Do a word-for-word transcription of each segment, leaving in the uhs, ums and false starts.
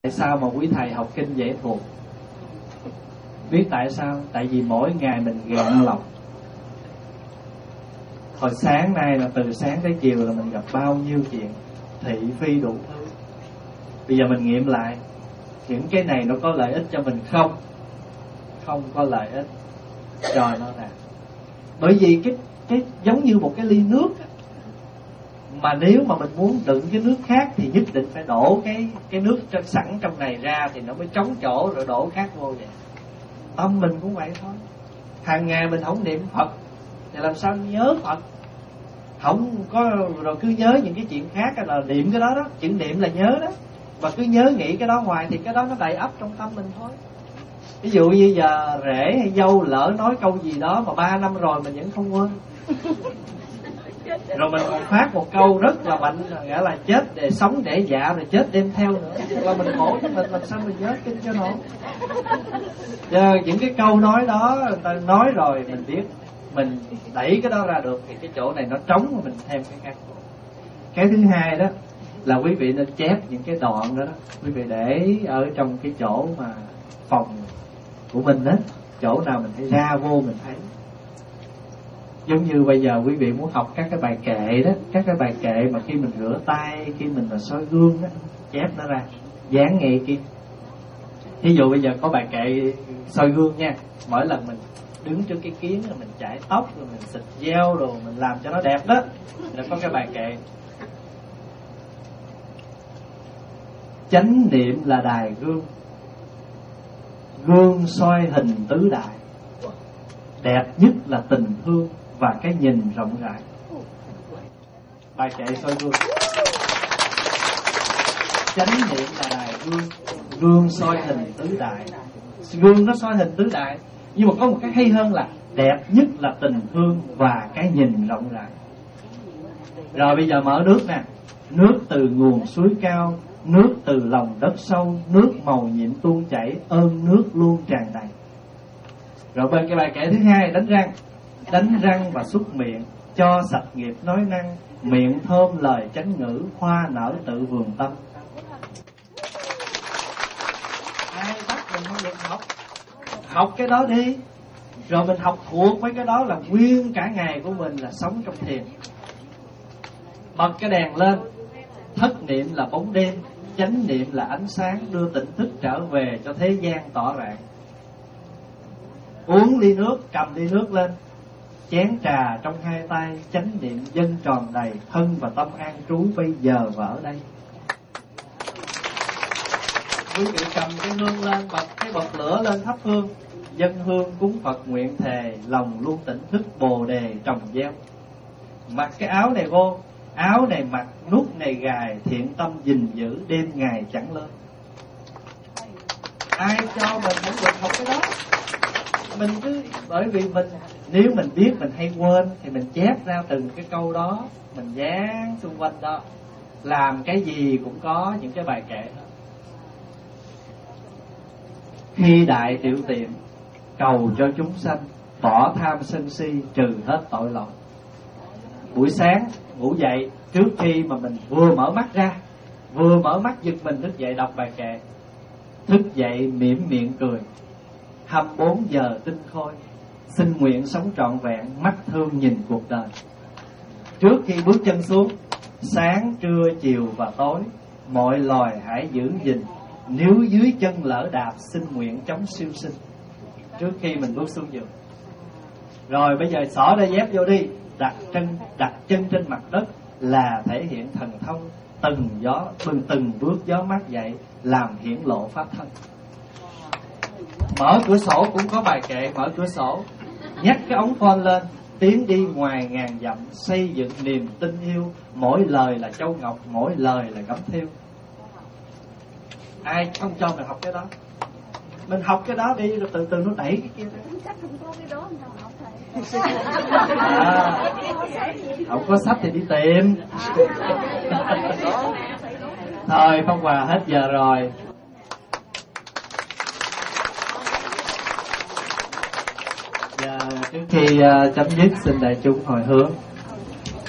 Tại sao mà quý thầy học kinh dễ thuộc? Biết tại sao? Tại vì mỗi ngày mình gạn lọc. Hồi sáng nay là từ sáng tới chiều là mình gặp bao nhiêu chuyện thị phi đủ thứ. Bây giờ mình nghiệm lại, những cái này nó có lợi ích cho mình không? Không có lợi ích cho nó nè. Bởi vì cái cái giống như một cái ly nước á, mà nếu mà mình muốn đựng cái nước khác thì nhất định phải đổ cái cái nước trong, sẵn trong này ra thì nó mới trống chỗ, rồi đổ khác vô vậy. Tâm mình cũng vậy thôi. Hàng ngày mình không niệm Phật thì làm sao nhớ Phật? Không có, rồi cứ nhớ những cái chuyện khác là niệm cái đó đó. Chữ niệm là nhớ đó. Mà cứ nhớ nghĩ cái đó hoài thì cái đó nó đầy ắp trong tâm mình thôi. Ví dụ như giờ rể hay dâu lỡ nói câu gì đó mà ba năm rồi mình vẫn không quên, rồi mình còn phát một câu rất là mạnh, nghĩa là chết để sống để dạ, rồi chết đem theo nữa, là mình khổ cho mình, làm sao mình nhớ kinh cho nổi. Giờ những cái câu nói đó người ta nói rồi mình biết, mình đẩy cái đó ra được thì cái chỗ này nó trống mà mình thêm cái khác. Cái thứ hai đó là quý vị nên chép những cái đoạn đó, đó. Quý vị để ở trong cái chỗ mà phòng của mình đó, chỗ nào mình thấy ra vô mình thấy. Giống như bây giờ quý vị muốn học các cái bài kệ đó, các cái bài kệ mà khi mình rửa tay, khi mình mà soi gương đó, chép nó ra, dán ngay kia. Ví dụ bây giờ có bài kệ soi gương nha, mỗi lần mình đứng trước cái kiến rồi mình chải tóc, rồi mình xịt gel, rồi mình làm cho nó đẹp đó, rồi có cái bài kệ chánh niệm là đài gương, gương soi hình tứ đại, đẹp nhất là tình thương và cái nhìn rộng rãi. Bài kệ soi gương. Chánh niệm là đài gương, gương soi hình tứ đại. Gương nó soi hình tứ đại, nhưng mà có một cái hay hơn là đẹp nhất là tình thương và cái nhìn rộng rãi. Rồi bây giờ mở nước nè. Nước từ nguồn suối cao, nước từ lòng đất sâu, nước màu nhiệm tuôn chảy, ơn nước luôn tràn đầy. Rồi bên cái bài kệ thứ hai, đánh răng. Đánh răng và súc miệng, cho sạch nghiệp nói năng, miệng thơm lời chánh ngữ, hoa nở tự vườn tâm. Ai bắt mình không được học? Học cái đó đi. Rồi mình học thuộc mấy cái đó là nguyên cả ngày của mình là sống trong thiền. Bật cái đèn lên. Thất niệm là bóng đêm, chánh niệm là ánh sáng, đưa tỉnh thức trở về cho thế gian tỏ rạng. Uống ly nước, cầm ly nước lên, chén trà trong hai tay, chánh niệm dâng tròn đầy, thân và tâm an trú bây giờ và ở đây. Quý vị cầm cái hương lên, bật cái bật lửa lên thắp hương, dâng hương cúng Phật nguyện thề, lòng luôn tỉnh thức bồ đề trồng gieo. Mặc cái áo này vô, áo này mặc, nút này gài, thiện tâm gìn giữ, đêm ngày chẳng lên. Ai cho mình không được học cái đó? Mình cứ, bởi vì mình, nếu mình biết mình hay quên thì mình chép ra từng cái câu đó, mình dán xung quanh đó. Làm cái gì cũng có những cái bài kệ đó. Khi đại tiểu tiện, cầu cho chúng sanh, bỏ tham sân si, trừ hết tội lỗi. Buổi sáng ngủ dậy, trước khi mà mình vừa mở mắt ra, vừa mở mắt giật mình thức dậy đọc bài kệ. Thức dậy mỉm miệng cười, hai mươi bốn giờ tinh khôi, xin nguyện sống trọn vẹn, mắt thương nhìn cuộc đời. Trước khi bước chân xuống, sáng, trưa, chiều và tối, mọi loài hãy giữ gìn, nếu dưới chân lỡ đạp, xin nguyện chống siêu sinh. Trước khi mình bước xuống giường. Rồi bây giờ xỏ đôi dép vô đi, đặt chân đặt chân trên mặt đất là thể hiện thần thông, từng gió từng từng bước gió mát dậy làm hiển lộ pháp thân. Mở cửa sổ cũng có bài kệ, mở cửa sổ, nhắc cái ống phone lên, tiến đi ngoài ngàn dặm, xây dựng niềm tin yêu, mỗi lời là châu ngọc, mỗi lời là gấm thêu. Ai không cho mình học cái đó? Mình học cái đó đi, rồi từ từ nó đẩy cái kia ra. Chắc không có cái đó mình học thầy. À, không có sách thì đi tìm. Thôi Phong Hòa hết giờ rồi. Giờ trước khi uh, chấm dứt, xin đại chúng hồi hướng.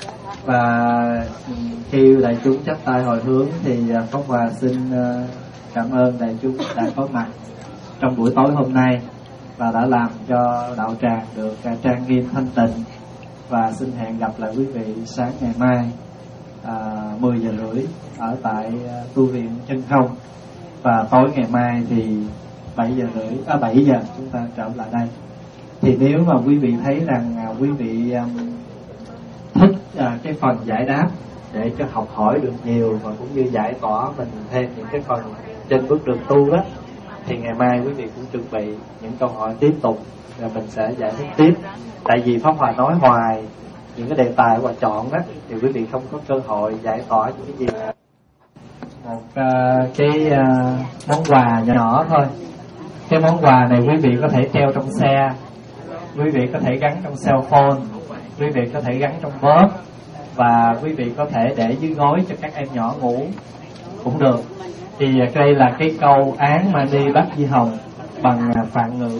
Và khi đại chúng chắp tay hồi hướng thì uh, Phong Hòa xin uh, cảm ơn đại chúng đã có mặt trong buổi tối hôm nay và đã làm cho đạo tràng được trang nghiêm thanh tịnh. Và xin hẹn gặp lại quý vị sáng ngày mai à, mười giờ rưỡi ở tại tu viện Chân Không, và tối ngày mai thì bảy giờ rưỡi à, bảy giờ chúng ta trở lại đây. Thì nếu mà quý vị thấy rằng à, quý vị um, thích à, cái phần giải đáp để cho học hỏi được nhiều và cũng như giải tỏa mình thêm những cái phần trên bước đường tu đó, thì ngày mai quý vị cũng chuẩn bị những câu hỏi tiếp tục và mình sẽ giải thích tiếp. Tại vì Pháp Hòa nói hoài những cái đề tài Hòa chọn đó thì quý vị không có cơ hội giải tỏa những cái gì. Một uh, cái uh, món quà nhỏ, nhỏ thôi. Cái món quà này quý vị có thể treo trong xe, quý vị có thể gắn trong cell phone, quý vị có thể gắn trong bóp, và quý vị có thể để dưới gối cho các em nhỏ ngủ cũng được. Thì đây là cái câu án Mani Bát Di Hồng bằng Phạn ngữ.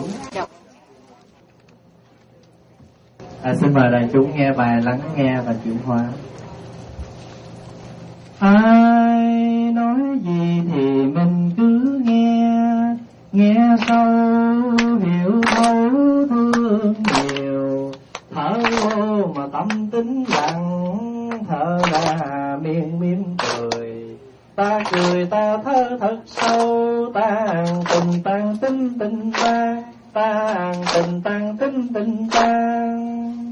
À, xin mời đại chúng nghe bài lắng nghe và chuyển hóa. Ai nói gì thì mình cứ nghe, nghe sâu hiểu thấu thương nhiều. Thở vô mà tâm tính lặng, thở ra miên miên cười. Ta cười ta thở thật sâu, tàn tình tàn tính tình ta, tàn tình tàn tính tình tan.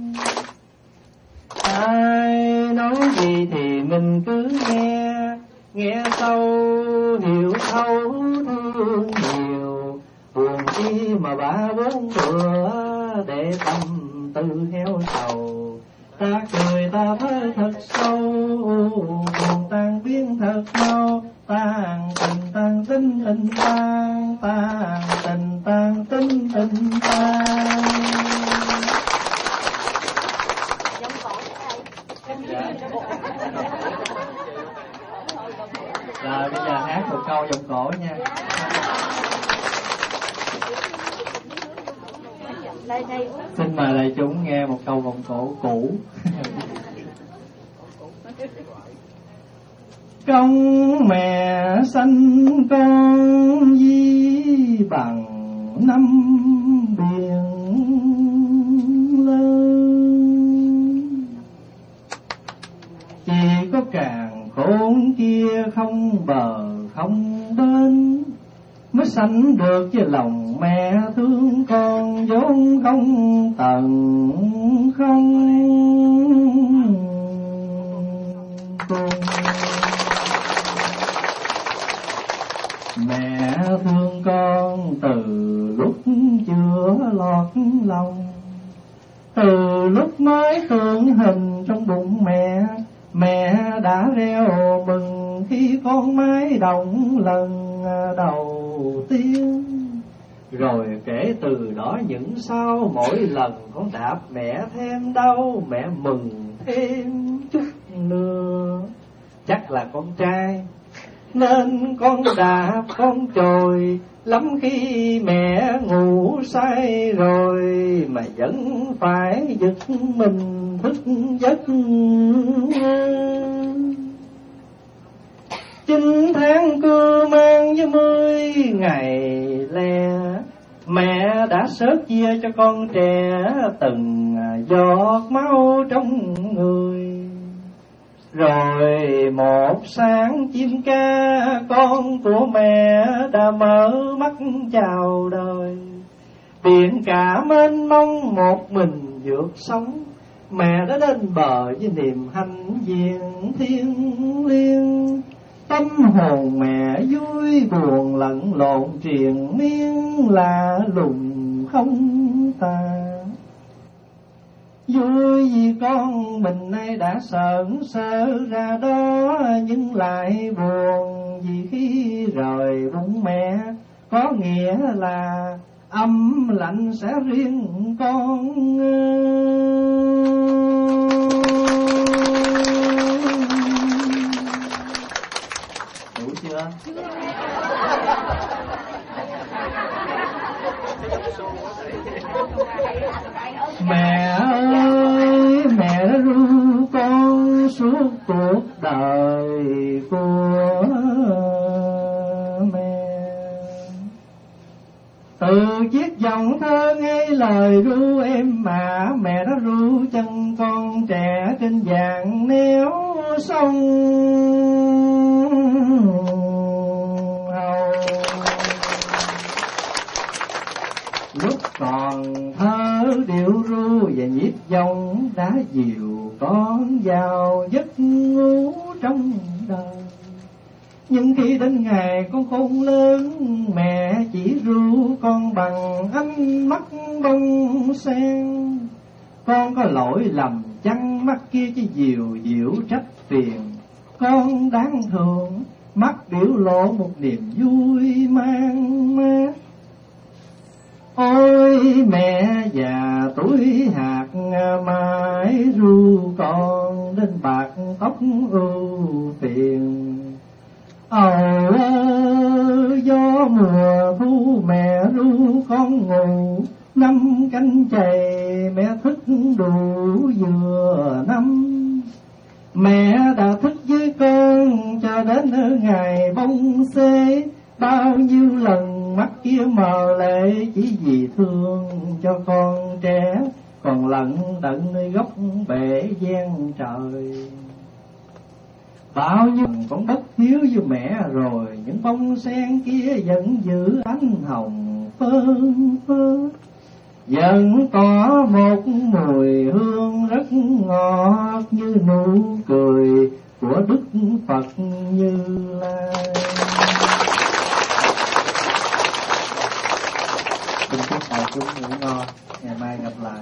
Ai nói gì thì mình cứ nghe, nghe sâu hiểu thấu thương nhiều. Buồn chi mà ba bốn bữa để tâm tư heo sầu. Ta cười ta thấy thật sâu, buồn tan biến thật mau. Tan tình tan tính tình tan, tan tình tan tính tình tan. Rồi bây giờ hát một câu giọng cổ nha. Xin mời đại chúng nghe một câu vọng cổ cũ. Công mẹ sanh con di bằng năm biển lớn. Chỉ có càng khôn kia không bờ không bên, mới sanh được với lòng mẹ thương con vốn không tận không cùng. Mẹ thương con từ lúc chưa lọt lòng, từ lúc mới tượng hình trong bụng mẹ. Mẹ đã reo mừng khi con mới động lần đầu tiên. Rồi kể từ đó những sau mỗi lần con đạp mẹ thêm đau, mẹ mừng thêm chút nữa. Chắc là con trai nên con đạp con trồi lắm khi mẹ ngủ say rồi, mà vẫn phải giật mình thức giấc. Chín tháng cưa mang với mươi ngày lẻ, mẹ đã xớt chia cho con trẻ từng giọt máu trong người. Rồi một sáng chim ca con của mẹ đã mở mắt chào đời. Biển cả mênh mông một mình vượt sóng, mẹ đã đến bờ với niềm hạnh diện thiêng liêng. Tâm hồn mẹ vui buồn lẫn lộn triền miên, lạ lùng không tàn. Vui vì con mình nay đã sợn sơ ra đó, nhưng lại buồn vì khi rời bụng mẹ, có nghĩa là âm lạnh sẽ riêng con. Đủ chưa? Mẹ ơi, mẹ đã ru con suốt cuộc đời của mẹ. Từ chiếc dòng thơ ngay lời ru em mà, mẹ đã ru chân con trẻ trên vàng néo sông Hầu. Lúc còn thơ điệu ru và nhịp dòng đã dìu con vào giấc ngủ trong đời. Nhưng khi đến ngày con khôn lớn, mẹ chỉ ru con bằng ánh mắt bông sen. Con có lỗi lầm chăng mắt kia chỉ dìu dịu trách phiền, con đáng thương mắt biểu lộ một niềm vui mang mát. Ôi mẹ già tuổi hạt mãi ru con đến bạc tóc ưu phiền. Ầu gió mùa thu mẹ ru con ngủ, năm canh chày mẹ thức đủ vừa năm. Mẹ đã thức với con cho đến ngày bông xế, bao nhiêu lần mắt kia mờ lệ chỉ vì thương cho con trẻ còn lận đận nơi góc bể gian trời. Bao nhiêu con bất hiếu với mẹ rồi, những bông sen kia vẫn giữ ánh hồng phơn phớt, vẫn có một mùi hương rất ngọt như nụ cười của Đức Phật Như Lai. Xin chúc đại chúng ngủ ngon, ngày mai gặp lại.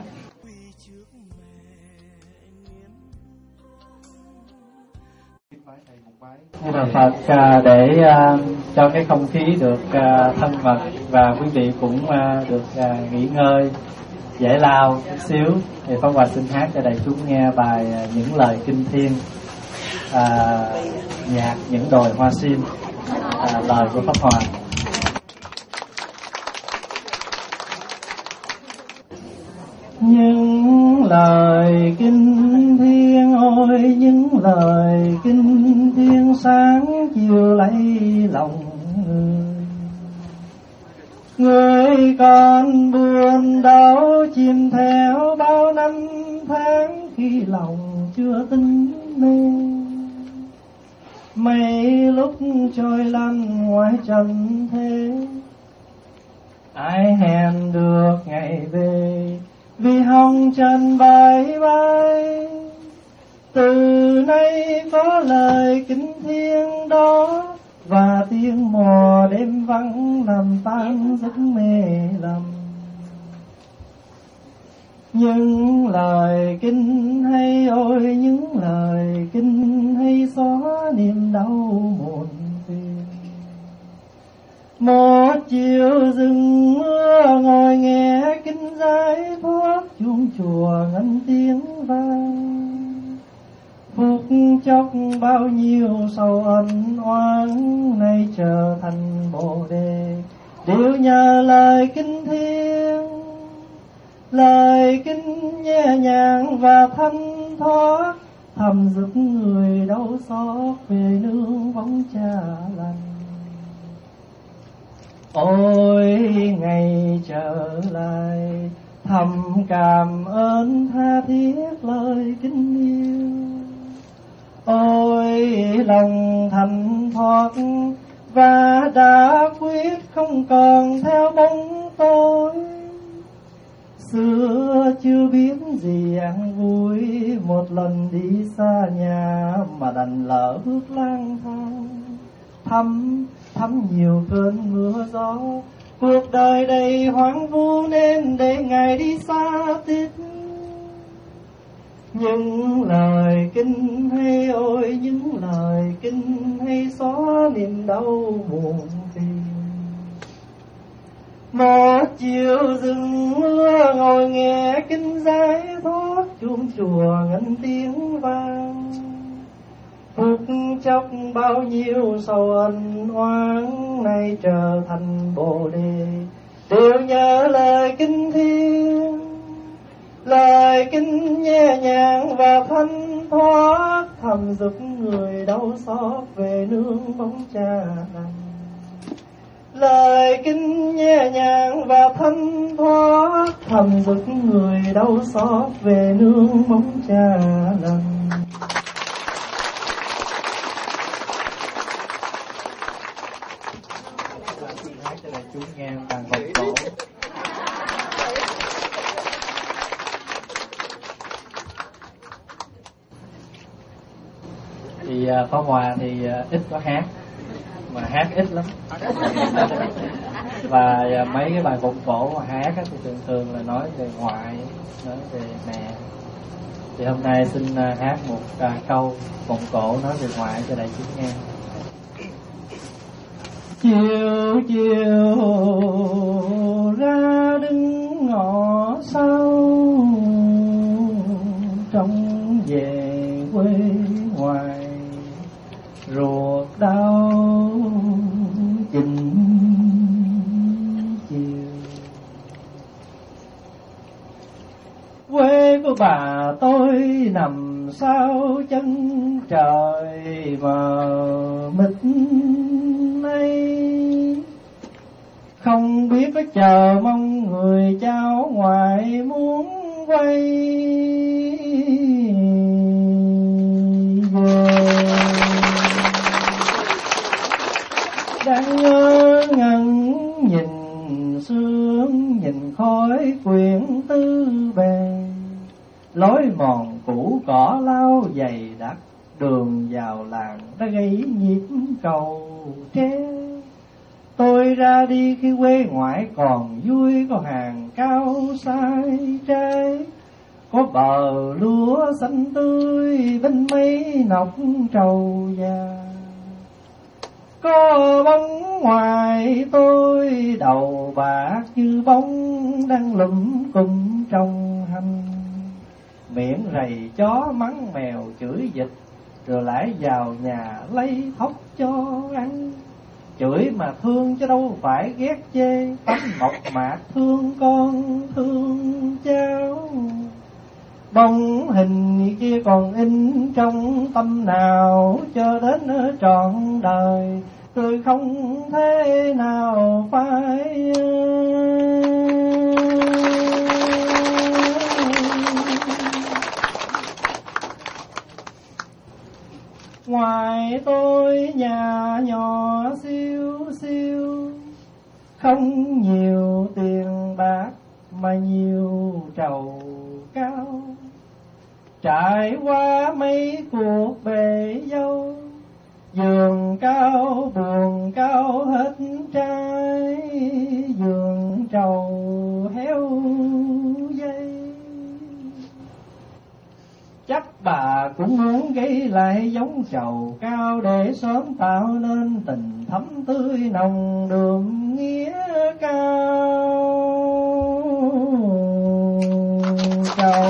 Như là Phật để uh, cho cái không khí được uh, thân mật và quý vị cũng uh, được uh, nghỉ ngơi giải lao chút xíu, thì Pháp Hòa xin hát cho đại chúng nghe bài uh, Những Lời Kinh Thiên, uh, nhạc Những Đồi Hoa Sim, uh, lời của Pháp Hòa. Những lời kinh thiên ôi, những lời kinh thiên sáng chiều lấy lòng người. Người còn buồn đau chìm theo bao năm tháng khi lòng chưa tính nên. Mấy lúc trôi lăn ngoài trần thế, ai hẹn được ngày về vì hồng trần bay bay. Từ nay có lời kính thiên đó, và tiếng mò đêm vắng làm tan giấc mê lầm. Những lời kinh hay ôi, những lời kinh hay xóa niềm đau muộn phiền. Một chiều rừng mưa ngồi nghe kinh giải thoát, chuông chùa ngân tiếng vang. Phút chốc bao nhiêu sầu ân oán, nay trở thành bồ đề đều nhờ lời kinh thiên. Lời kinh nhẹ nhàng và thanh thoát, thầm giúp người đau xót về nương bóng cha lành. Ôi ngày trở lại thầm cảm ơn tha thiết lời kính yêu. Ôi lòng thành thoát và đã quyết không còn theo bóng tối. Xưa chưa biết gì ăn vui, một lần đi xa nhà mà đành lỡ bước lang thang. Thăm thăm nhiều cơn mưa gió, cuộc đời đầy hoang vu nên để ngày đi xa tít. Những lời kinh hay ôi, những lời kinh hay xóa niềm đau buồn phiền. Một chiều rừng mưa ngồi nghe kinh giải thoát, chuông chùa ngân tiếng vang. Phút chốc bao nhiêu sầu ân oán, nay trở thành bồ đề đều nhờ lời kinh thiên. Lời kinh nhẹ nhàng và thanh thoát, thầm giúp người đau xót về nương bóng cha lành. lời kinh nhẹ nhàng và thanh thoát, thầm vực người đau xót về nương mong cha lành. Hát cho đại chúng nghe bằng vòng cổ. Thì uh, Pháp Hòa thì uh, ít có hát, mà hát ít lắm. Và uh, mấy cái bài vọng cổ mà hát á, thì thường thường là nói về ngoại, nói về mẹ. Thì hôm nay xin uh, hát một uh, câu vọng cổ nói về ngoại cho đại chúng nghe. Chiều chiều ra đứng ngõ sau, trông về quê ngoài, ruột đau chình chiều. Quê của bà tôi nằm sau chân trời mờ mịt này, không biết có chờ mong người cháu ngoại muốn quay về. Đang ngơ ngẩn nhìn sương, nhìn khói quyển tư bề, lối mòn cũ cỏ lau dày đặc, đường vào làng đã gây nhịp cầu tre. Tôi ra đi khi quê ngoại còn vui, có hàng cao sai trái, có bờ lúa xanh tươi bên mấy nọc trầu già. Có bóng ngoài tôi đầu bạc như bóng đang lụm cùng trong hành, miệng rầy chó mắng mèo chửi vịt, rồi lại vào nhà lấy thóc cho ăn. Chửi mà thương chứ đâu phải ghét chê, tấm mộc mạc thương con thương cháu. Bóng hình kia còn in trong tâm nào, cho đến trọn đời tôi không thế nào phải. Ngoài tôi nhà nhỏ siêu siêu, không nhiều tiền bạc mà nhiều trầu cao. Trải qua mấy cuộc bể dâu, giường cao buồn cao hết trai, giường trầu héo dây. Chắc bà cũng muốn gây lại giống trầu cao, để sớm tạo nên tình thắm tươi nồng đường nghĩa cao. Trầu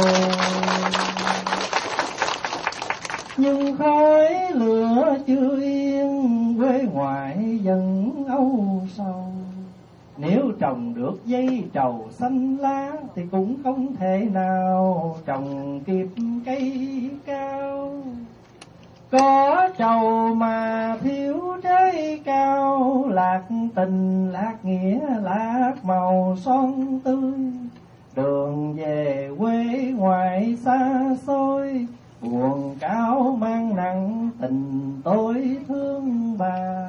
nhưng khói lửa chưa yên, quê ngoại dần âu sầu. Nếu trồng được dây trầu xanh lá, thì cũng không thể nào trồng kịp cây cao. Có trầu mà thiếu trái cao, lạc tình lạc nghĩa lạc màu son tươi. Đường về quê ngoại xa xôi, buồn cao mang nặng tình tôi thương bà.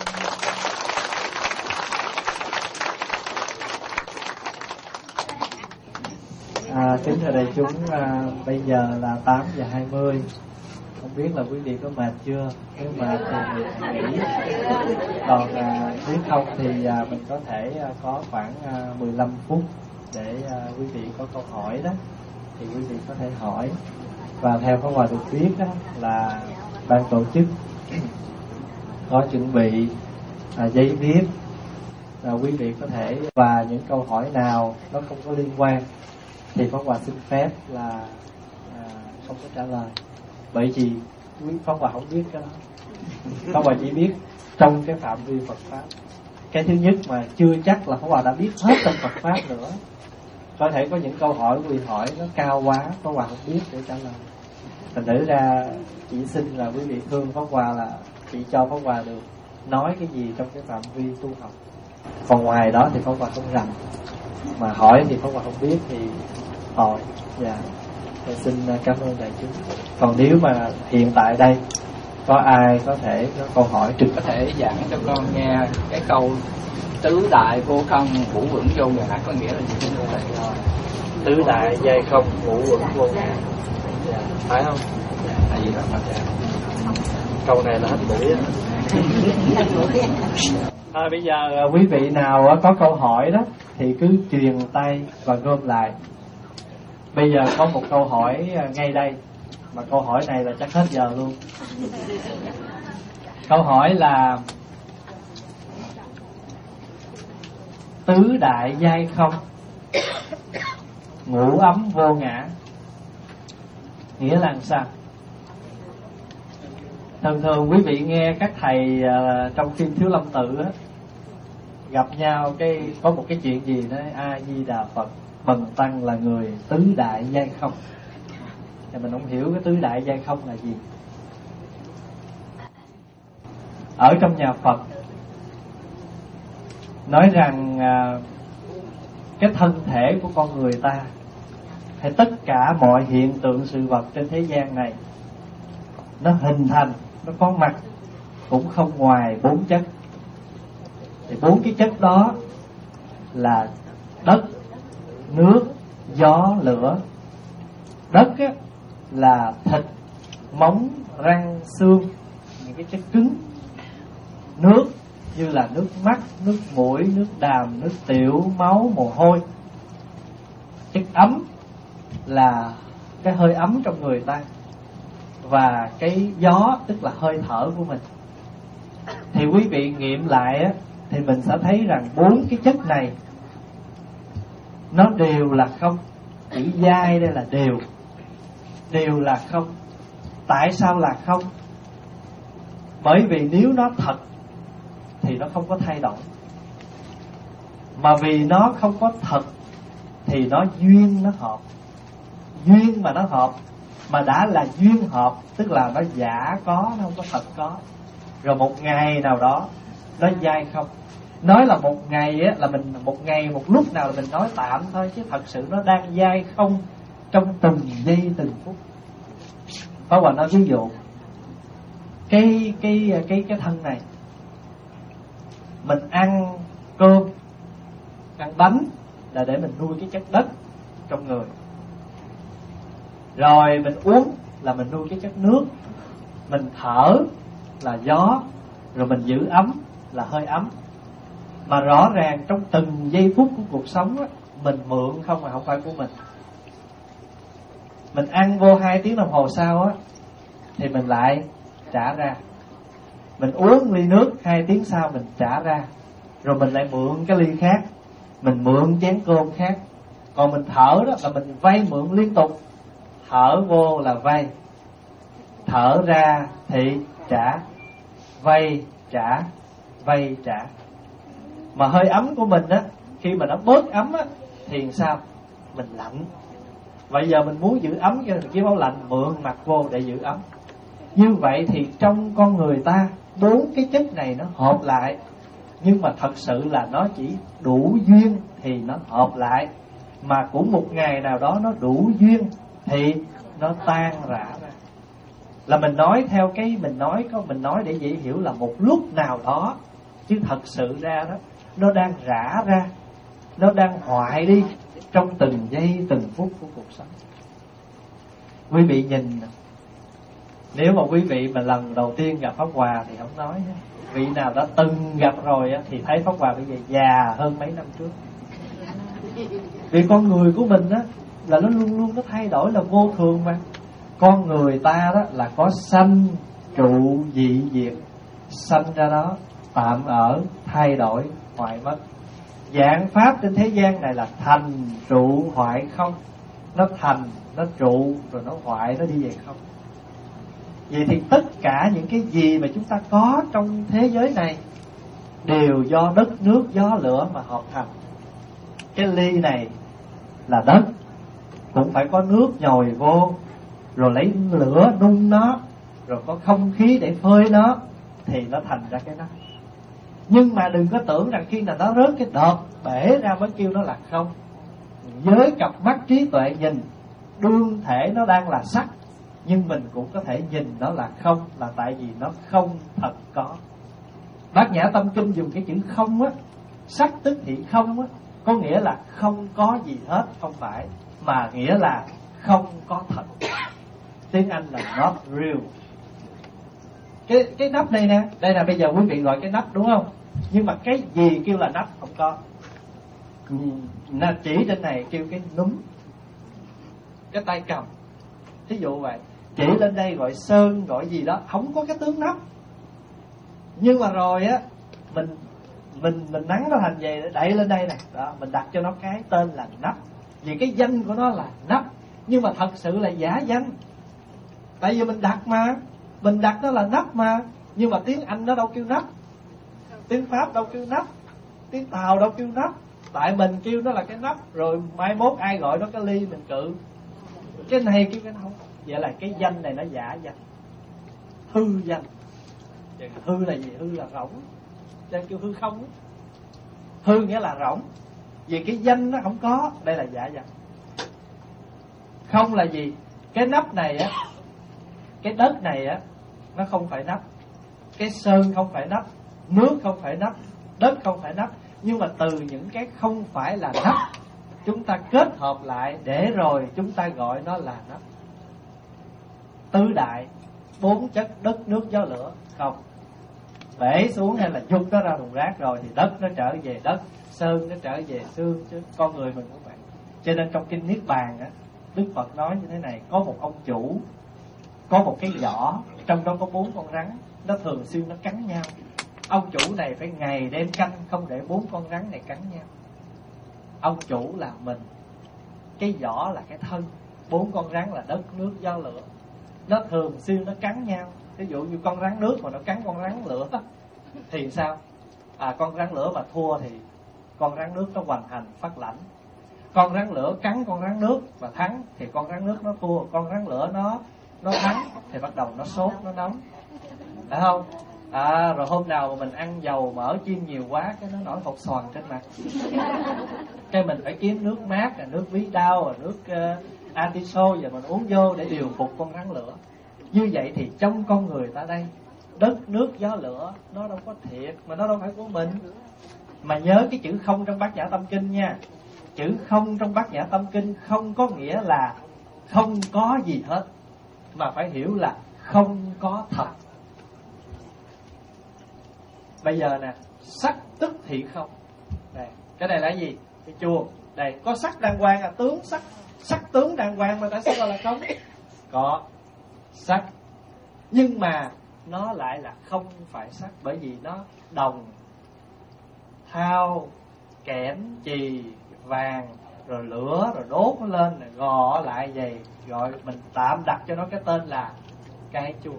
À, kính thưa đại chúng, à, bây giờ là tám giờ hai mươi. Không biết là quý vị có mệt chưa? Nếu mệt thì nghỉ. Còn à, nếu không thì à, mình có thể à, có khoảng à, mười lăm phút để à, quý vị có câu hỏi đó, thì quý vị có thể hỏi. Và theo Pháp Hòa được biết đó, là ban tổ chức có chuẩn bị à, giấy viết, là quý vị có thể, và những câu hỏi nào nó không có liên quan thì Pháp Hòa xin phép là à, không có trả lời, bởi vì quý Pháp Hòa không biết cái đó. Pháp Hòa chỉ biết trong cái phạm vi Phật pháp. Cái thứ nhất mà chưa chắc là Pháp Hòa đã biết hết trong Phật pháp nữa. Có thể có những câu hỏi quý vị hỏi nó cao quá, Pháp Hòa không biết để trả lời. Thành thử ra chỉ xin là quý vị thương Pháp Hòa là chỉ cho Pháp Hòa được nói cái gì trong cái phạm vi tu học. Còn ngoài đó thì Pháp Hòa không rành, mà hỏi thì Pháp Hòa không biết thì hỏi. Dạ, tôi xin cảm ơn đại chúng. Còn nếu mà hiện tại đây có ai có thể có câu hỏi trực có thể giảng cho con nghe cái câu tứ đại vô không ngũ uẩn vô ngã có nghĩa là gì? Tứ đại giai không ngũ uẩn vô ngã, dạ, phải không? Là gì đó mà câu này là hết buổi. À, bây giờ quý vị nào có câu hỏi đó thì cứ truyền tay và gom lại. Bây giờ có một câu hỏi ngay đây, mà câu hỏi này là chắc hết giờ luôn. Câu hỏi là tứ đại giai không, ngũ ấm vô ngã, nghĩa là sao? Thường thường quý vị nghe các thầy uh, trong phim Thiếu Lâm Tự á, gặp nhau cái có một cái chuyện gì đó, A Di Đà Phật, Bần tăng là người tứ đại giai không. Thì mình không hiểu cái tứ đại giai không là gì. Ở trong nhà Phật nói rằng uh, cái thân thể của con người ta hay tất cả mọi hiện tượng sự vật trên thế gian này nó hình thành, nó có mặt cũng không ngoài bốn chất. Thì bốn cái chất đó là đất, nước, gió, lửa. Đất á, là thịt, móng, răng, xương, những cái chất cứng. Nước như là nước mắt, nước mũi, nước đàm, nước tiểu, máu, mồ hôi. Chất ấm là cái hơi ấm trong người ta. Và cái gió tức là hơi thở của mình. Thì quý vị nghiệm lại á, thì mình sẽ thấy rằng bốn cái chất này nó đều là không. Chữ giai đây là đều. Đều là không. Tại sao là không? Bởi vì nếu nó thật thì nó không có thay đổi. Mà vì nó không có thật thì nó duyên nó hợp. Duyên mà nó hợp, mà đã là duyên hợp tức là nó giả có, nó không có thật có. Rồi một ngày nào đó nó giai không. Nói là một ngày á, là mình một ngày một lúc nào là mình nói tạm thôi, chứ thật sự nó đang giai không trong từng giây từng phút. Pháp Hòa nói ví dụ cái cái cái cái thân này, mình ăn cơm, ăn bánh là để mình nuôi cái chất đất trong người. Rồi mình uống là mình nuôi cái chất nước. Mình thở là gió. Rồi mình giữ ấm là hơi ấm. Mà rõ ràng trong từng giây phút của cuộc sống á, mình mượn không mà không phải của mình. Mình ăn vô hai tiếng đồng hồ sau á, thì mình lại trả ra. Mình uống ly nước hai tiếng sau mình trả ra. Rồi mình lại mượn cái ly khác, mình mượn chén cơm khác. Còn mình thở đó là mình vay mượn liên tục. Thở vô là vay, thở ra thì trả, vay trả, vay trả. Mà hơi ấm của mình á, khi mà nó bớt ấm á, thì sao? Mình lạnh. Vậy giờ mình muốn giữ ấm cho mình chiếc áo lạnh, mượn mặc vô để giữ ấm. Như vậy thì trong con người ta, bốn cái chất này nó hợp lại. Nhưng mà thật sự là nó chỉ đủ duyên thì nó hợp lại. Mà cũng một ngày nào đó nó đủ duyên thì nó tan rã ra. Là mình nói theo cái mình nói có mình nói để dễ hiểu là một lúc nào đó, chứ thật sự ra đó nó đang rã ra, nó đang hoại đi trong từng giây từng phút của cuộc sống. Quý vị nhìn, nếu mà quý vị mà lần đầu tiên gặp Pháp Hòa thì không nói. Vị nào đã từng gặp rồi thì thấy Pháp Hòa bây giờ già hơn mấy năm trước. Vì con người của mình á là nó luôn luôn nó thay đổi, là vô thường mà. Con người ta đó là có sanh trụ dị diệt. Sanh ra đó, tạm ở, thay đổi, hoại mất. Dạng pháp trên thế gian này là thành trụ hoại không. Nó thành, nó trụ, rồi nó hoại, nó đi về không. Vậy thì tất cả những cái gì mà chúng ta có trong thế giới này đều do đất, nước, gió, lửa mà hợp thành. Cái ly này là đất, cũng phải có nước nhồi vô, rồi lấy lửa nung nó, rồi có không khí để phơi nó, thì nó thành ra cái nắp. Nhưng mà đừng có tưởng rằng khi nào nó rớt cái đợt bể ra mới kêu nó là không. Với cặp mắt trí tuệ nhìn, đương thể nó đang là sắc, nhưng mình cũng có thể nhìn nó là không, là tại vì nó không thật có. Bát Nhã Tâm Kinh dùng cái chữ không á, sắc tức thị không á, có nghĩa là không có gì hết, không phải, mà nghĩa là không có thật. Tiếng Anh là not real. Cái cái nắp này nè, đây là bây giờ quý vị gọi cái nắp đúng không? Nhưng mà cái gì kêu là nắp không có. Là chỉ trên này kêu cái núm, cái tay cầm, thí dụ vậy. Chỉ lên đây gọi sơn, gọi gì đó, không có cái tướng nắp. Nhưng mà rồi á, mình mình mình nắn nó thành vậy, đẩy lên đây nè, đó, mình đặt cho nó cái tên là nắp, vì cái danh của nó là nắp. Nhưng mà thật sự là giả danh, tại vì mình đặt mà, mình đặt nó là nắp mà. Nhưng mà tiếng Anh nó đâu kêu nắp, tiếng Pháp đâu kêu nắp, tiếng Tàu đâu kêu nắp. Tại mình kêu nó là cái nắp, rồi mai mốt ai gọi nó cái ly mình cự. Cái này kêu cái đâu. Vậy là cái danh này nó giả danh, hư danh. Hư là gì? Hư là rỗng, cho nên kêu hư không. Hư nghĩa là rỗng, vì cái danh nó không có. Đây là giả danh. Không là gì? Cái nắp này á, cái đất này á, nó không phải nắp. Cái sơn không phải nắp, nước không phải nắp, đất không phải nắp. Nhưng mà từ những cái không phải là nắp, chúng ta kết hợp lại để rồi chúng ta gọi nó là nắp. Tứ đại, bốn chất đất, nước, gió, lửa. Không, bể xuống hay là dung nó ra thùng rác rồi thì đất nó trở về đất, sơn nó trở về xương. Chứ con người mình cũng vậy. Cho nên trong kinh Niết Bàn á, Đức Phật nói như thế này: có một ông chủ, có một cái giỏ, trong đó có bốn con rắn, nó thường xuyên nó cắn nhau. Ông chủ này phải ngày đêm canh, không để bốn con rắn này cắn nhau. Ông chủ là mình, cái giỏ là cái thân, bốn con rắn là đất, nước, gió, lửa. Nó thường xuyên nó cắn nhau. Ví dụ như con rắn nước mà nó cắn con rắn lửa thì sao? À, con rắn lửa mà thua thì con rắn nước nó hoành hành phát lãnh. Con rắn lửa cắn con rắn nước mà thắng thì con rắn nước nó thua. Con rắn lửa nó nó thắng thì bắt đầu nó sốt, nó nóng, phải không? À, rồi hôm nào mà mình ăn dầu mỡ chiên nhiều quá, cái nó nổi hột xoàn trên mặt. Cái mình phải kiếm nước mát, là nước bí đao, là nước uh, atiso, và mình uống vô để điều phục con rắn lửa. Như vậy thì trong con người ta đây, đất, nước, gió, lửa nó đâu có thiệt, mà nó đâu phải của mình. Mà nhớ cái chữ không trong Bát Nhã Tâm Kinh nha. Chữ không trong Bát Nhã Tâm Kinh không có nghĩa là không có gì hết, mà phải hiểu là không có thật. Bây giờ nè, sắc tức thị không. Đây, cái này là gì? Cái chuông. Đây, có sắc đàng hoàng là tướng sắc, sắc tướng đàng hoàng mà tại sao gọi là không? Có sắc, nhưng mà nó lại là không phải sắc, bởi vì nó đồng, thau, kẽm, chì, vàng, rồi lửa, rồi đốt nó lên, rồi gò lại vậy. Gọi mình tạm đặt cho nó cái tên là cái chuông.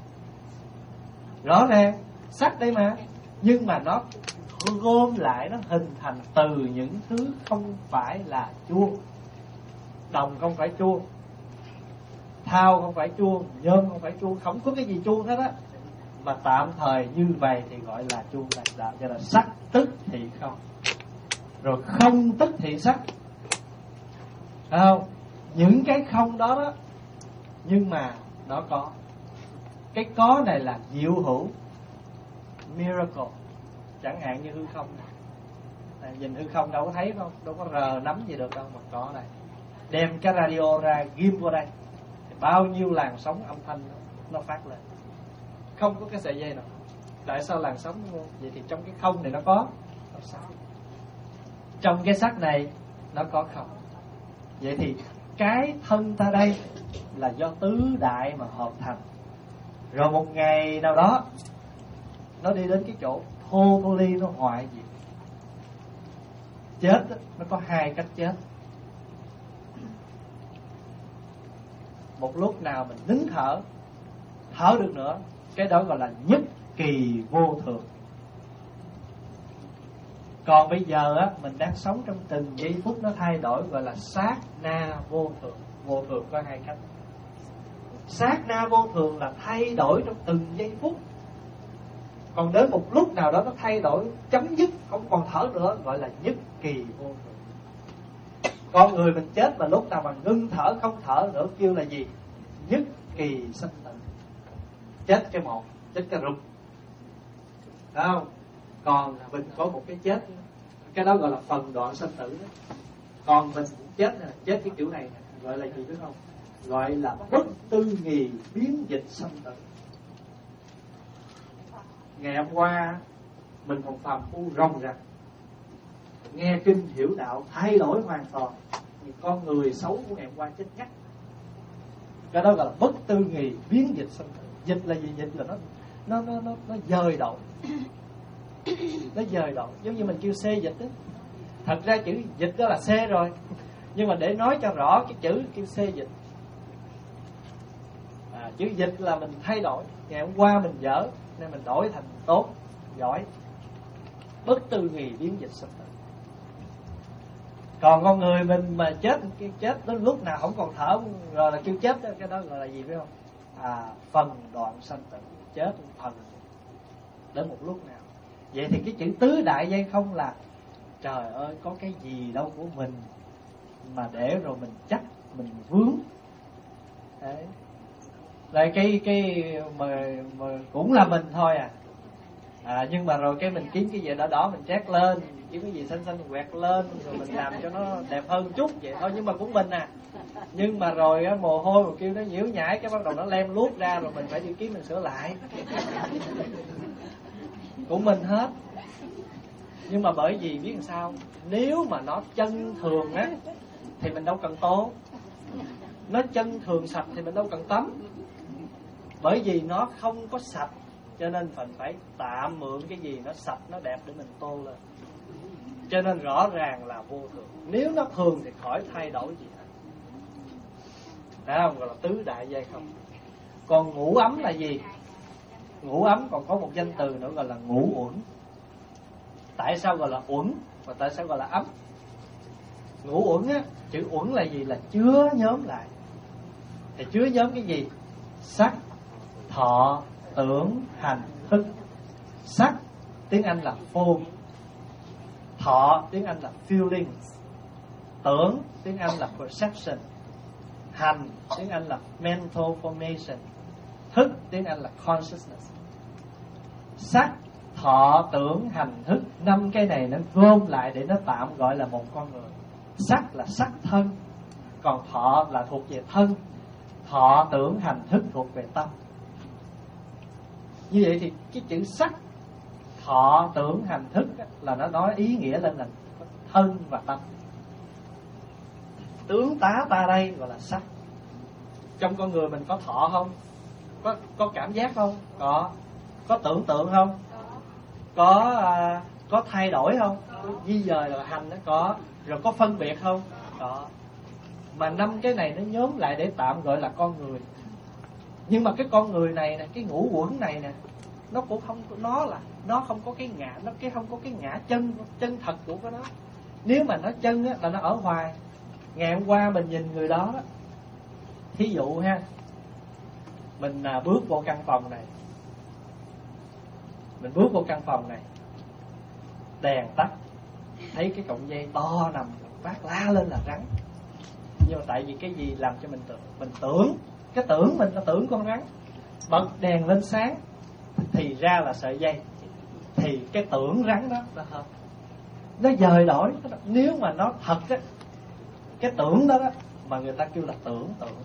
Rõ ràng sắc đây mà, nhưng mà nó gom lại, nó hình thành từ những thứ không phải là chuông. Đồng không phải chuông, thau không phải chuông, nhôm không phải chuông, không có cái gì chuông hết á. Mà tạm thời như vậy thì gọi là chuông này. Đó, cho là sắc tức thì không, rồi không tức thì sắc. Phải không? Những cái không đó đó, nhưng mà nó có. Cái có này là diệu hữu, miracle. Chẳng hạn như hư không này. Này, nhìn hư không đâu có thấy đâu, đâu có rờ nắm gì được đâu, mà có này. Đem cái radio ra, ghim vô đây, thì bao nhiêu làn sóng âm thanh nó, nó phát lên. Không có cái sợi dây nào. Tại sao làn sóng nó? Vậy thì trong cái không này nó có nó sắc. Trong cái sắc này nó có không. Vậy thì cái thân ta đây là do tứ đại mà hợp thành. Rồi một ngày nào đó nó đi đến cái chỗ totally nó hoại diệt. Chết nó có hai cách chết. Một lúc nào mình nín thở, thở được nữa, cái đó gọi là nhất kỳ vô thường. Còn bây giờ á, mình đang sống trong từng giây phút nó thay đổi, gọi là sát na vô thường. Vô thường có hai cách. Sát na vô thường là thay đổi trong từng giây phút. Còn đến một lúc nào đó nó thay đổi, chấm dứt, không còn thở nữa, gọi là nhất kỳ vô thường. Con người mình chết mà lúc nào mà ngưng thở, không thở nữa, kêu là gì? Nhất kỳ sanh tử. Chết cái một, chết cái rụt. Đấy không? Còn mình có một cái chết, cái đó gọi là phần đoạn sanh tử đó. Còn mình chết này, chết cái kiểu này này, gọi là gì biết không? Gọi là bất tư nghì biến dịch sanh tử. Ngày hôm qua mình còn phàm phu ròng rạc, nghe kinh hiểu đạo thay đổi hoàn toàn. Những con người xấu của ngày hôm qua chết ngắt. Cái đó gọi là bất tư nghì biến dịch sanh tử. Dịch là gì? Dịch là nó nó nó nó, nó dời đổi. Nó dời đổi, giống như mình kêu xê dịch đó. Thật ra chữ dịch đó là xê rồi, nhưng mà để nói cho rõ cái chữ kêu xê dịch. À, chữ dịch là mình thay đổi. Ngày hôm qua mình dở nên mình đổi thành tốt, giỏi. Bất tư nghì biến dịch sanh tử. Còn con người mình mà chết, cái chết đến lúc nào không còn thở rồi là kêu chết đó. Cái đó gọi là gì biết không? À, phần đoạn sanh tử. Chết phần đến một lúc nào. Vậy thì cái chữ tứ đại giai không là trời ơi có cái gì đâu của mình mà để rồi mình chắc, mình vướng. Đấy. Là cái cái mà, mà cũng là mình thôi à. À nhưng mà rồi cái mình kiếm cái gì đó đó mình trét lên, kiếm cái gì xanh xanh quẹt lên rồi mình làm cho nó đẹp hơn chút vậy thôi, nhưng mà cũng mình à. Nhưng mà rồi á, mồ hôi mà kêu nó nhiễu nhãi cái bắt đầu nó lem luốt ra rồi mình phải đi kiếm mình sửa lại. Của mình hết. Nhưng mà bởi vì biết làm sao, nếu mà nó chân thường á thì mình đâu cần tô. Nó chân thường sạch thì mình đâu cần tắm. Bởi vì nó không có sạch cho nên mình phải tạm mượn cái gì nó sạch, nó đẹp để mình tô lên. Cho nên rõ ràng là vô thường. Nếu nó thường thì khỏi thay đổi gì hết. Đấy không? Gọi là tứ đại giai không. Còn ngũ ấm là gì? Ngũ ấm còn có một danh từ nữa gọi là ngũ uẩn. Tại sao gọi là uẩn và tại sao gọi là ấm? Ngũ uẩn á, chữ uẩn là gì? Là chứa nhóm lại. Thì chứa nhóm cái gì? Sắc, thọ, tưởng, hành, thức. Sắc tiếng Anh là form, thọ tiếng Anh là feeling, tưởng tiếng Anh là perception, hành tiếng Anh là mental formation, thức tiếng Anh là consciousness. Sắc, thọ, tưởng, hành, thức, năm cái này nó gom lại để nó tạm gọi là một con người. Sắc là sắc thân, còn thọ là thuộc về thân, thọ, tưởng, hành, thức thuộc về tâm. Như vậy thì cái chữ sắc, thọ, tưởng, hành, thức là nó nói ý nghĩa lên là thân và tâm. Tướng tá ta đây gọi là sắc. Trong con người mình có thọ không? Có có cảm giác không? Có. Có tưởng tượng không? Có à, có thay đổi không? Có di dời là hành nó có. Rồi có phân biệt không? Có. Mà năm cái này nó nhóm lại để tạm gọi là con người. Nhưng mà cái con người này nè, cái ngũ uẩn này nè, nó cũng không, nó là nó không có cái ngã, nó cái không có cái ngã chân chân thật của nó. Nếu mà nó chân á là nó ở hoài. Ngày hôm qua mình nhìn người đó, thí dụ ha, mình à, bước vô căn phòng này, mình bước vô căn phòng này, đèn tắt, thấy cái cọng dây to nằm phát la lên là rắn. Nhưng mà tại vì cái gì làm cho mình tưởng? Mình tưởng, cái tưởng mình là tưởng con rắn. Bật đèn lên sáng thì ra là sợi dây. Thì cái tưởng rắn đó nó hợp, nó dời đổi. Nếu mà nó thật á, cái tưởng đó, đó mà người ta kêu là tưởng tượng.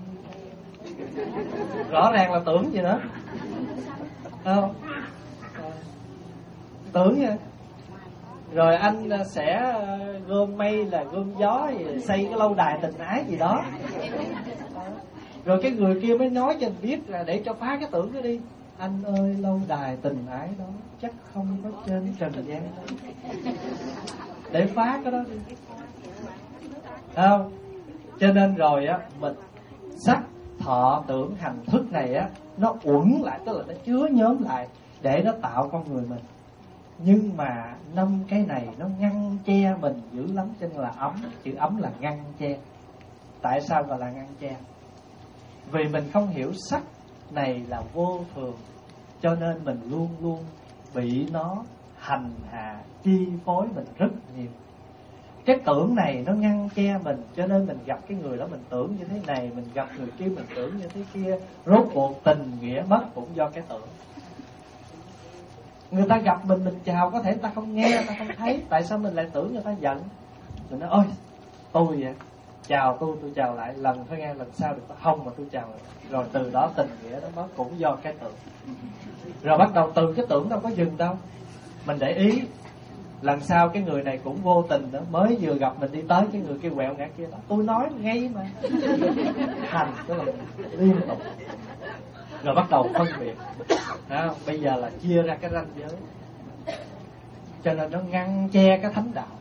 Rõ ràng là tưởng gì nữa không? À, tưởng vậy. Rồi anh sẽ gom mây là gom gió, xây cái lâu đài tình ái gì đó. Rồi cái người kia mới nói cho anh biết là để cho phá cái tưởng đó đi. Anh ơi, lâu đài tình ái đó chắc không có trên trần gian đâu. Để phá cái đó đi. Không? Cho nên rồi á, mình sắc, thọ, tưởng, hành, thức này á, nó uẩn lại, tức là nó chứa nhóm lại để nó tạo con người mình. Nhưng mà năm cái này nó ngăn che mình dữ lắm, cho nên là ấm. Chữ ấm là ngăn che. Tại sao gọi là ngăn che? Vì mình không hiểu sắc này là vô thường, cho nên mình luôn luôn bị nó hành hạ chi phối mình rất nhiều. Cái tưởng này nó ngăn che mình, cho nên mình gặp cái người đó mình tưởng như thế này, mình gặp người kia mình tưởng như thế kia. Rốt cuộc tình nghĩa mất cũng do cái tưởng. Người ta gặp mình, mình chào có thể người ta không nghe, người ta không thấy. Tại sao mình lại tưởng người ta giận? Mình nói ôi tôi vậy, chào tôi, tôi chào lại. Lần thôi nghe, lần sau được không mà tôi chào lại. Rồi từ đó tình nghĩa nó mất cũng do cái tưởng. Rồi bắt đầu từ cái tưởng đâu có dừng đâu. Mình để ý lần sau cái người này cũng vô tình nữa, mới vừa gặp mình đi tới cái người kia quẹo ngã kia đó. Tôi nói ngay mà. Thành tức là liên tục. Rồi bắt đầu phân biệt. À, bây giờ là chia ra cái ranh giới. Cho nên nó ngăn che cái thánh đạo.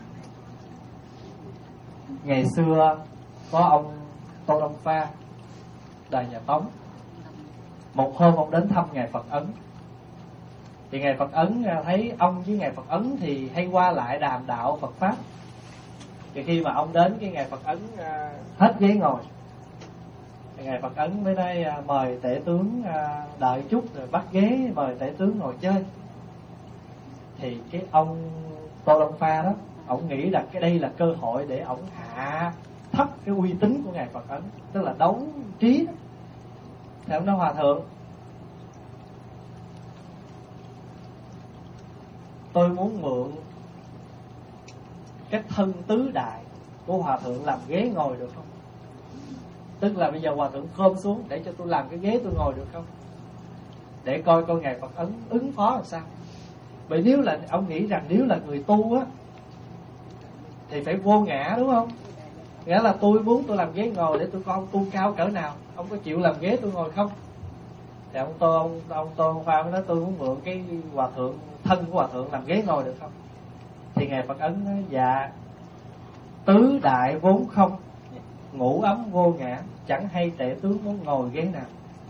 Ngày xưa có ông Tô Đông Pha, đời nhà Tống. Một hôm ông đến thăm ngài Phật Ấn. Thì ngài Phật Ấn thấy ông với ngài Phật Ấn thì hay qua lại đàm đạo Phật pháp. Thì khi mà ông đến cái ngài Phật Ấn hết ghế ngồi, thì ngài Phật Ấn mới nói mời tể tướng đợi chút rồi bắt ghế mời tể tướng ngồi chơi. Thì cái ông Tô Đông Pha đó, ông nghĩ rằng cái đây là cơ hội để ông hạ thấp cái uy tín của ngài Phật Ấn, tức là đấu trí đó. Thì ông nói hòa thượng, tôi muốn mượn cái thân tứ đại của hòa thượng làm ghế ngồi được không? Tức là bây giờ hòa thượng khom xuống để cho tôi làm cái ghế tôi ngồi được không? Để coi coi ngài Phật Ấn ứng phó làm sao. Bởi nếu là ông nghĩ rằng nếu là người tu á thì phải vô ngã, đúng không? Nghĩa là tôi muốn tôi làm ghế ngồi để tôi coi ông tu cao cỡ nào, ông có chịu làm ghế tôi ngồi không? Thì ông Tô ông, ông Tô ông Pha mới nói tôi muốn mượn cái hòa thượng, thân của hòa thượng làm ghế ngồi được không? Thì ngài Phật Ấn nói dạ, tứ đại vốn không, ngũ ấm vô ngã, chẳng hay tể tướng muốn ngồi ghế nào.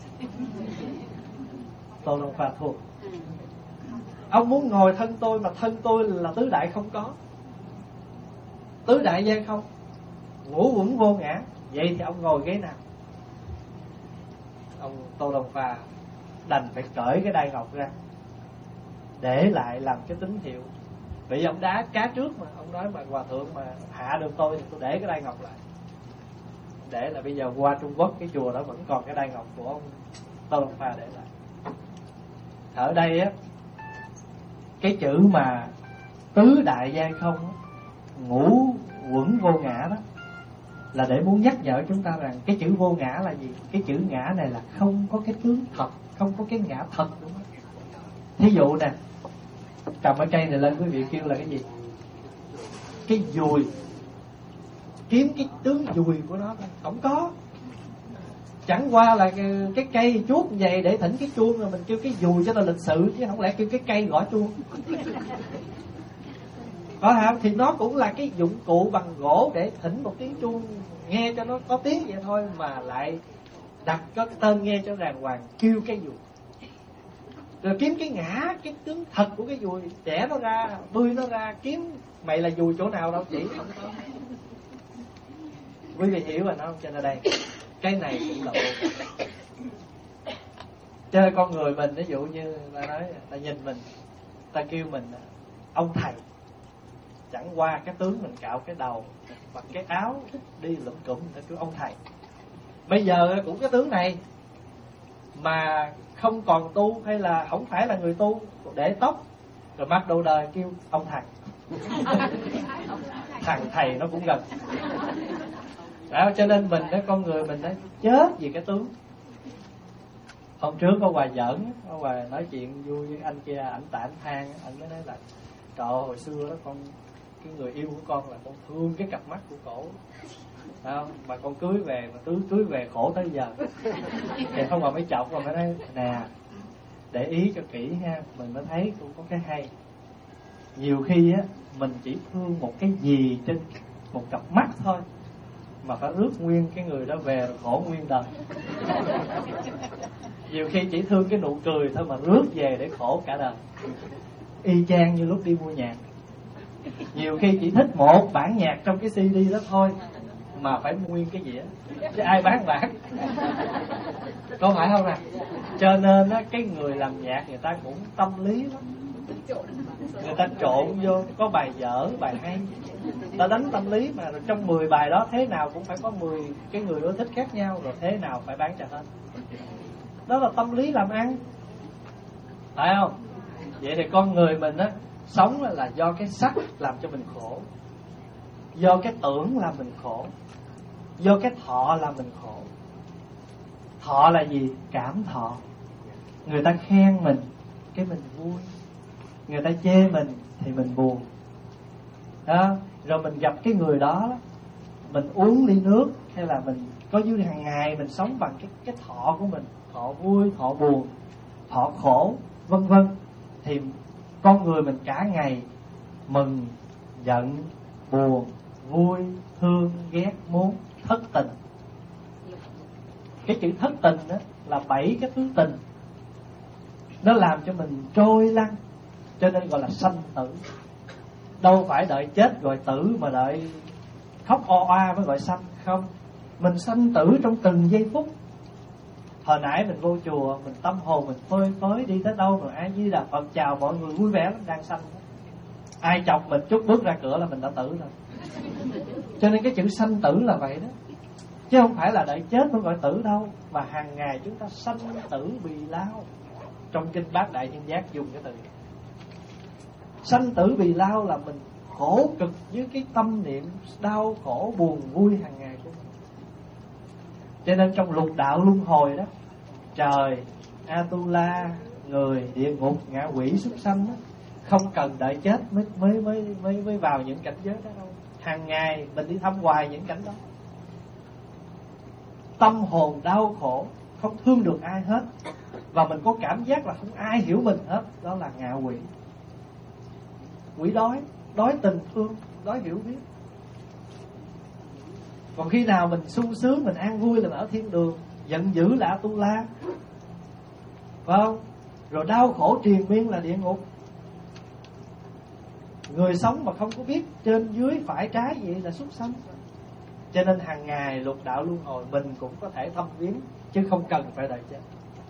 Tô Đông Pha thua. Ông muốn ngồi thân tôi mà thân tôi là tứ đại không có, tứ đại gian không, ngũ uẩn vô ngã, vậy thì ông ngồi ghế nào? Ông Tô Đông Pha đành phải cởi cái đai ngọc ra để lại làm cái tín hiệu. Vì ông đá cá trước mà, ông nói mà hòa thượng mà hạ được tôi thì tôi để cái đai ngọc lại. Để là bây giờ qua Trung Quốc cái chùa đó vẫn còn cái đai ngọc của ông Tô Đông Pha để lại. Ở đây á, cái chữ mà tứ đại gian không, ngũ uẩn vô ngã đó là để muốn nhắc nhở chúng ta rằng cái chữ vô ngã là gì? Cái chữ ngã này là không có cái tướng thật, không có cái ngã thật, đúng không? Thí dụ nè, cầm cái cây này lên quý vị kêu là cái gì? Cái dùi. Kiếm cái tướng dùi của nó không có. Chẳng qua là cái, cái cây chuốt vậy để thỉnh cái chuông rồi mình kêu cái dùi cho nó lịch sự, chứ không lẽ kêu cái cây gõ chuông. Có hả? Thì nó cũng là cái dụng cụ bằng gỗ để thỉnh một tiếng chuông nghe cho nó có tiếng vậy thôi, mà lại đặt có cái tên nghe cho đàng hoàng, kêu cái dùi. Rồi kiếm cái ngã, cái tướng thật của cái dùi, đẻ nó ra, bươi nó ra, kiếm mày là dùi chỗ nào đâu chỉ không có. Quý vị hiểu rồi nó không? Cho nên đây cái này cũng là vô. Cho nên con người mình ví dụ như ta nói, ta nhìn mình, ta kêu mình ông thầy, chẳng qua cái tướng mình cạo cái đầu, mặc cái áo đi lụm cụm, ta kêu ông thầy. Bây giờ cũng cái tướng này mà không còn tu, hay là không phải là người tu, để tóc rồi mặc đồ đời kêu ông thầy. Thằng thầy nó cũng gần đó. Cho nên mình đó, con người mình đó chết vì cái tướng. Hôm trước có Hòa giỡn, có Hòa nói chuyện vui với anh kia, ảnh tạ anh than, anh mới nói là trời ơi, hồi xưa đó con, cái người yêu của con là con thương cái cặp mắt của cổ, không? Mà con cưới về, mà tứ cưới về khổ tới giờ. Thì không mà mới chọc, mà mới nói nè, để ý cho kỹ ha, mình mới thấy cũng có cái hay. Nhiều khi á, mình chỉ thương một cái gì trên một cặp mắt thôi, mà phải rước nguyên cái người đó về rồi khổ nguyên đời. Nhiều khi chỉ thương cái nụ cười thôi mà rước về để khổ cả đời. Y chang như lúc đi mua nhạc, nhiều khi chỉ thích một bản nhạc trong cái xê đê đó thôi mà phải nguyên cái dĩa, chứ ai bán bản. Có phải không nè? Cho nên á, cái người làm nhạc người ta cũng tâm lý lắm. Người ta trộn vô, có bài dở, bài hay, ta đánh tâm lý mà. Rồi trong mười bài đó thế nào cũng phải có mười cái người ưa thích khác nhau, rồi thế nào phải bán cho hết. Đó là tâm lý làm ăn, phải không? Vậy thì con người mình á, sống là do cái sắc làm cho mình khổ, do cái tưởng làm mình khổ, do cái thọ làm mình khổ. Thọ là gì? Cảm thọ. Người ta khen mình, cái mình vui. Người ta chê mình thì mình buồn đó. Rồi mình gặp cái người đó, mình uống ly nước, hay là mình có dưới hàng ngày mình sống bằng cái, cái thọ của mình, thọ vui, thọ buồn, thọ khổ, vân vân. Thì con người mình cả ngày mừng, giận, buồn, vui, thương, ghét, muốn, thất tình. Cái chữ thất tình đó là bảy cái thứ tình, nó làm cho mình trôi lăn, cho nên gọi là sanh tử. Đâu phải đợi chết gọi tử, mà đợi khóc o oa mới gọi sanh. Không, mình sanh tử trong từng giây phút. Hồi nãy mình vô chùa, mình tâm hồn mình phơi phới, đi tới đâu rồi A Di Đà Phật chào mọi người vui vẻ lắm, đang sanh. Ai chọc mình chút bước ra cửa là mình đã tử rồi. Cho nên cái chữ sanh tử là vậy đó, chứ không phải là đợi chết mới gọi tử đâu. Mà hàng ngày chúng ta sanh tử bì lao. Trong kinh Bát Đại Nhân Giác dùng cái từ sanh tử bì lao là mình khổ cực với cái tâm niệm đau khổ buồn vui hàng ngày của mình. Cho nên trong lục đạo luân hồi đó, trời, Atula, người, địa ngục, ngạ quỷ, súc sanh đó, không cần đợi chết mới mới mới mới mới vào những cảnh giới đó đâu. Hàng ngày mình đi thăm hoài những cảnh đó. Tâm hồn đau khổ, không thương được ai hết, và mình có cảm giác là không ai hiểu mình hết. Đó là ngạ quỷ. Quỷ đói, đói tình thương, đói hiểu biết. Còn khi nào mình sung sướng, mình an vui là mình ở thiên đường, giận dữ là Atula, phải không? Rồi đau khổ triền miên là địa ngục. Người sống mà không có biết trên dưới phải trái gì là súc sanh. Cho nên hàng ngày lục đạo luân hồi mình cũng có thể thăm viếng, chứ không cần phải đợi chết.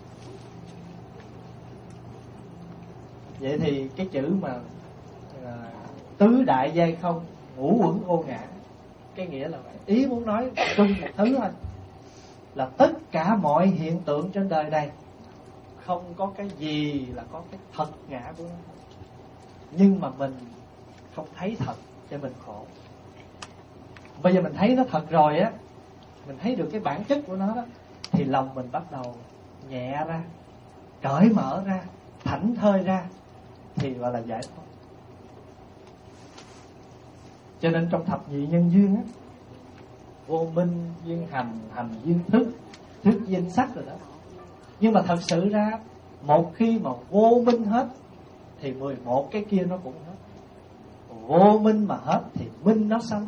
Vậy thì cái chữ mà à, tứ đại giai không, ngũ uẩn vô ngã, cái nghĩa là vậy. Ý muốn nói chung một thứ thôi, là tất cả mọi hiện tượng trên đời này không có cái gì là có cái thật ngã của nó. Nhưng mà mình không thấy thật cho mình khổ. Bây giờ mình thấy nó thật rồi á, mình thấy được cái bản chất của nó đó, thì lòng mình bắt đầu nhẹ ra, cởi mở ra, thảnh thơi ra, thì gọi là giải thoát. Cho nên trong thập nhị nhân duyên á, vô minh duyên hành, hành duyên thức, thức duyên sắc rồi đó. Nhưng mà thật sự ra, một khi mà vô minh hết thì mười một cái kia nó cũng hết. Vô minh mà hết thì minh nó sanh.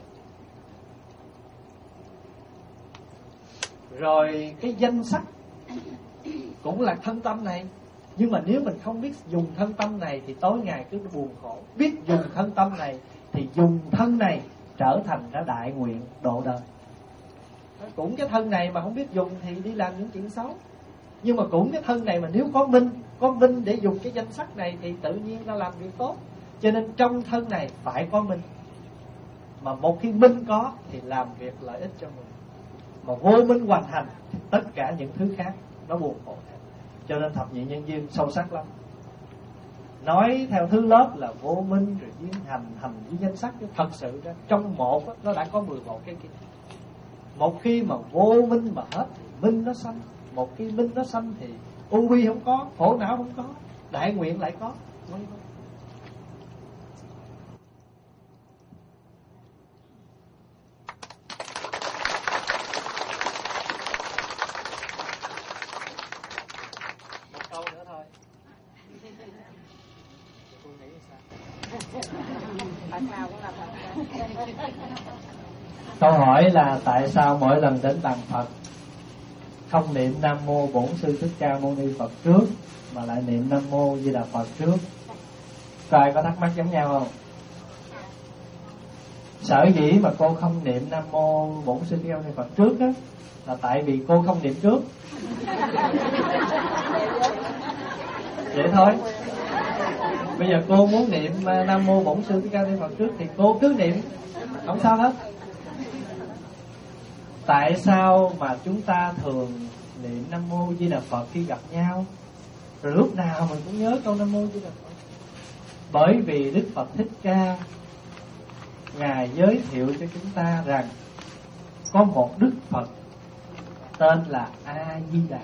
Rồi cái danh sắc cũng là thân tâm này. Nhưng mà nếu mình không biết dùng thân tâm này thì tối ngày cứ buồn khổ. Biết dùng thân tâm này thì dùng thân này trở thành ra đại nguyện độ đời. Cũng cái thân này mà không biết dùng thì đi làm những chuyện xấu. Nhưng mà cũng cái thân này mà nếu có minh, có minh để dùng cái danh sắc này thì tự nhiên nó làm việc tốt. Cho nên trong thân này phải có minh. Mà một khi minh có thì làm việc lợi ích cho mình. Mà vô minh hoành hành thì tất cả những thứ khác nó buồn khổ. Cho nên thập nhị nhân duyên sâu sắc lắm. Nói theo thứ lớp là vô minh rồi duyên hành, hành với danh sắc. Thật sự ra trong một đó, nó đã có mười một cái kia. Một khi mà vô minh mà hết thì minh nó sanh. Một khi minh nó sanh thì u bi không có, khổ não không có, đại nguyện lại có. Một câu nữa thôi. Tôi nghĩ sao? Phật nào cũng là Phật. Câu hỏi là tại sao mỗi lần đến bàn Phật không niệm Nam Mô Bổn Sư Thích Ca Mâu Ni Phật trước mà lại niệm Nam Mô Di Đà Phật trước? Có ai có thắc mắc giống nhau không? Sở dĩ mà cô không niệm Nam Mô Bổn Sư Thích Ca Mâu Ni Phật trước á, là tại vì cô không niệm trước. Vậy thôi. Bây giờ cô muốn niệm Nam Mô Bổn Sư Thích Ca Ni Phật trước thì cô cứ niệm, không sao hết. Tại sao mà chúng ta thường niệm Nam Mô Di Đà Phật khi gặp nhau, rồi lúc nào mình cũng nhớ câu Nam Mô Di Đà Phật? Bởi vì Đức Phật Thích Ca Ngài giới thiệu cho chúng ta rằng có một Đức Phật tên là A Di Đà.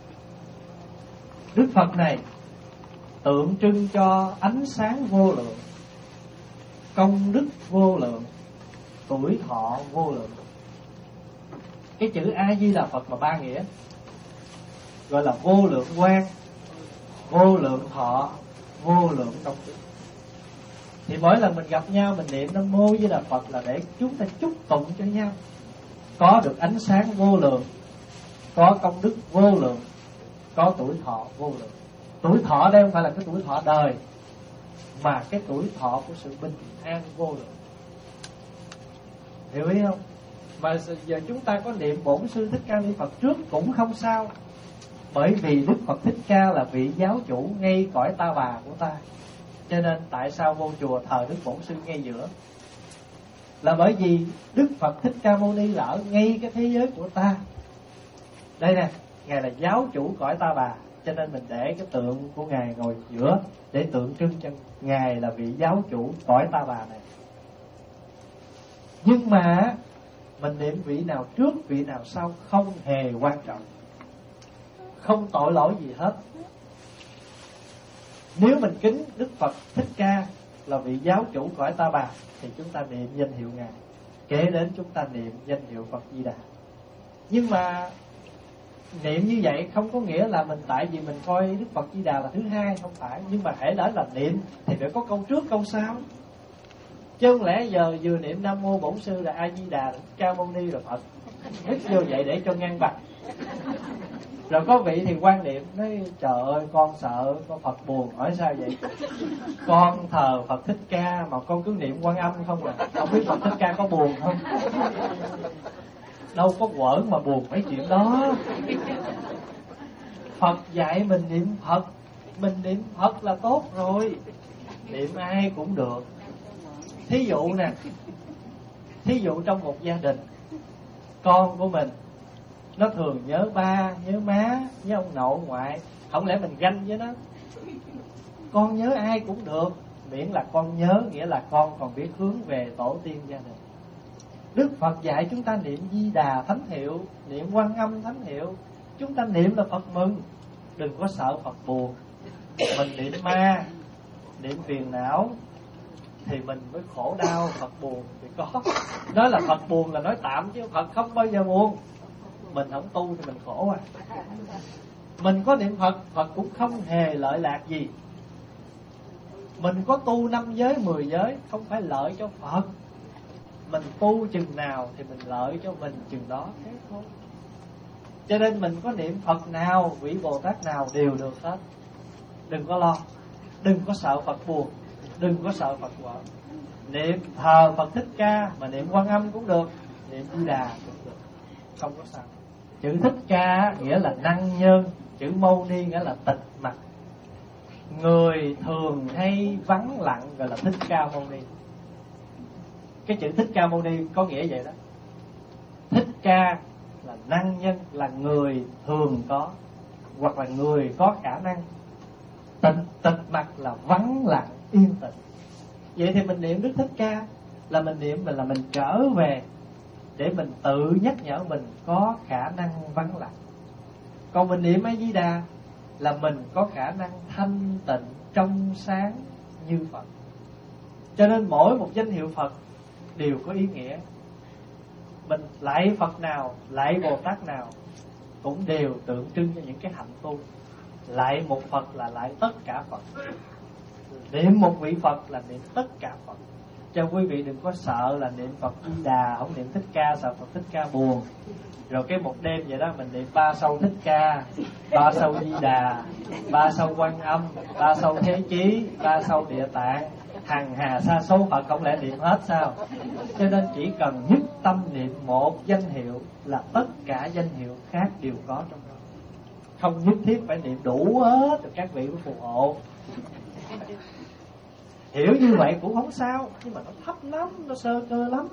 Đức Phật này tượng trưng cho ánh sáng vô lượng, công đức vô lượng, tuổi thọ vô lượng. Cái chữ A Di Đà Phật mà ba nghĩa, gọi là vô lượng quang, vô lượng thọ, vô lượng công đức. Thì mỗi lần mình gặp nhau mình niệm Nam Mô Di Đà Phật là để chúng ta chúc tụng cho nhau có được ánh sáng vô lượng, có công đức vô lượng, có tuổi thọ vô lượng. Tuổi thọ đây không phải là cái tuổi thọ đời, mà cái tuổi thọ của sự bình an vô lượng. Hiểu ý không? Mà giờ chúng ta có niệm Bổn Sư Thích Ca Ni Phật trước cũng không sao, bởi vì Đức Phật Thích Ca là vị giáo chủ ngay cõi ta bà của ta. Cho nên tại sao vô chùa thờ Đức Bổn Sư ngay giữa? Là bởi vì Đức Phật Thích Ca Mâu Ni là ở ngay cái thế giới của ta. Đây nè, Ngài là giáo chủ cõi ta bà, cho nên mình để cái tượng của Ngài ngồi giữa để tượng trưng cho Ngài là vị giáo chủ cõi ta bà này. Nhưng mà mình niệm vị nào trước, vị nào sau không hề quan trọng, không tội lỗi gì hết. Nếu mình kính Đức Phật Thích Ca là vị giáo chủ cõi ta bà thì chúng ta niệm danh hiệu Ngài, kế đến chúng ta niệm danh hiệu Phật Di Đà. Nhưng mà niệm như vậy không có nghĩa là mình tại vì mình coi Đức Phật Di Đà là thứ hai, không phải. Nhưng mà hễ nói là niệm thì phải có câu trước câu sau, chứ không lẽ giờ vừa niệm Nam Mô Bổn Sư là A Di Đà, Ca Mâu Ni rồi Phật, hít vô vậy để cho ngang bằng. Rồi có vị thì quan niệm nói trời ơi con sợ con Phật buồn. Hỏi sao vậy? Con thờ Phật Thích Ca mà con cứ niệm Quan Âm không à, không biết Phật Thích Ca có buồn không? Đâu có quẩn mà buồn mấy chuyện đó. Phật dạy mình niệm Phật, mình niệm Phật là tốt rồi, niệm ai cũng được. Thí dụ nè, thí dụ trong một gia đình, con của mình nó thường nhớ ba, nhớ má, nhớ ông nội, ngoại. Không lẽ mình ganh với nó? Con nhớ ai cũng được, miễn là con nhớ, nghĩa là con còn biết hướng về tổ tiên gia đình. Đức Phật dạy chúng ta niệm Di Đà thánh hiệu, niệm Quan Âm thánh hiệu. Chúng ta niệm là Phật mừng, đừng có sợ Phật buồn. Mình niệm ma, niệm phiền não thì mình mới khổ đau. Phật buồn thì có. Nói là Phật buồn là nói tạm, chứ Phật không bao giờ buồn. Mình không tu thì mình khổ à. Mình có niệm Phật, Phật cũng không hề lợi lạc gì. Mình có tu năm giới, mười giới không phải lợi cho Phật. Mình tu chừng nào thì mình lợi cho mình chừng đó, thế thôi. Cho nên mình có niệm Phật nào, vị Bồ Tát nào đều được hết. Đừng có lo, đừng có sợ Phật buồn, đừng có sợ Phật quở. Niệm thờ Phật Thích Ca mà niệm Quan Âm cũng được, niệm Di Đà cũng được, không có sao. Chữ Thích Ca nghĩa là năng nhân, chữ Mâu Ni nghĩa là tịch mặt. Người thường hay vắng lặng gọi là Thích Ca Mâu Ni. Cái chữ Thích Ca Mâu Ni có nghĩa vậy đó. Thích Ca là năng nhân, là người thường có, hoặc là người có khả năng. Tịch, tịch mặt là vắng lặng, yên tĩnh. Vậy thì mình niệm Đức Thích Ca là mình niệm mình là mình trở về để mình tự nhắc nhở mình có khả năng vắng lặng. Còn mình niệm A Di Đà là mình có khả năng thanh tịnh trong sáng như Phật. Cho nên mỗi một danh hiệu Phật đều có ý nghĩa. Mình lạy Phật nào, lạy Bồ Tát nào cũng đều tượng trưng cho những cái hạnh tu. Lạy một Phật là lạy tất cả Phật, niệm một vị Phật là niệm tất cả Phật. Cho quý vị đừng có sợ là niệm Phật Di Đà không niệm Thích Ca, sợ Phật Thích Ca buồn. Rồi cái một đêm vậy đó mình niệm ba sâu Thích Ca, ba sâu Di Đà, ba sâu Quan Âm, ba sâu Thế Chí, ba sâu Địa Tạng, hằng hà sa số Phật, không lẽ niệm hết sao? Cho nên chỉ cần nhất tâm niệm một danh hiệu là tất cả danh hiệu khác đều có trong đó. Không nhất thiết phải niệm đủ hết rồi các vị mới phù hộ. Hiểu như vậy cũng không sao, nhưng mà nó thấp lắm, nó sơ cơ lắm.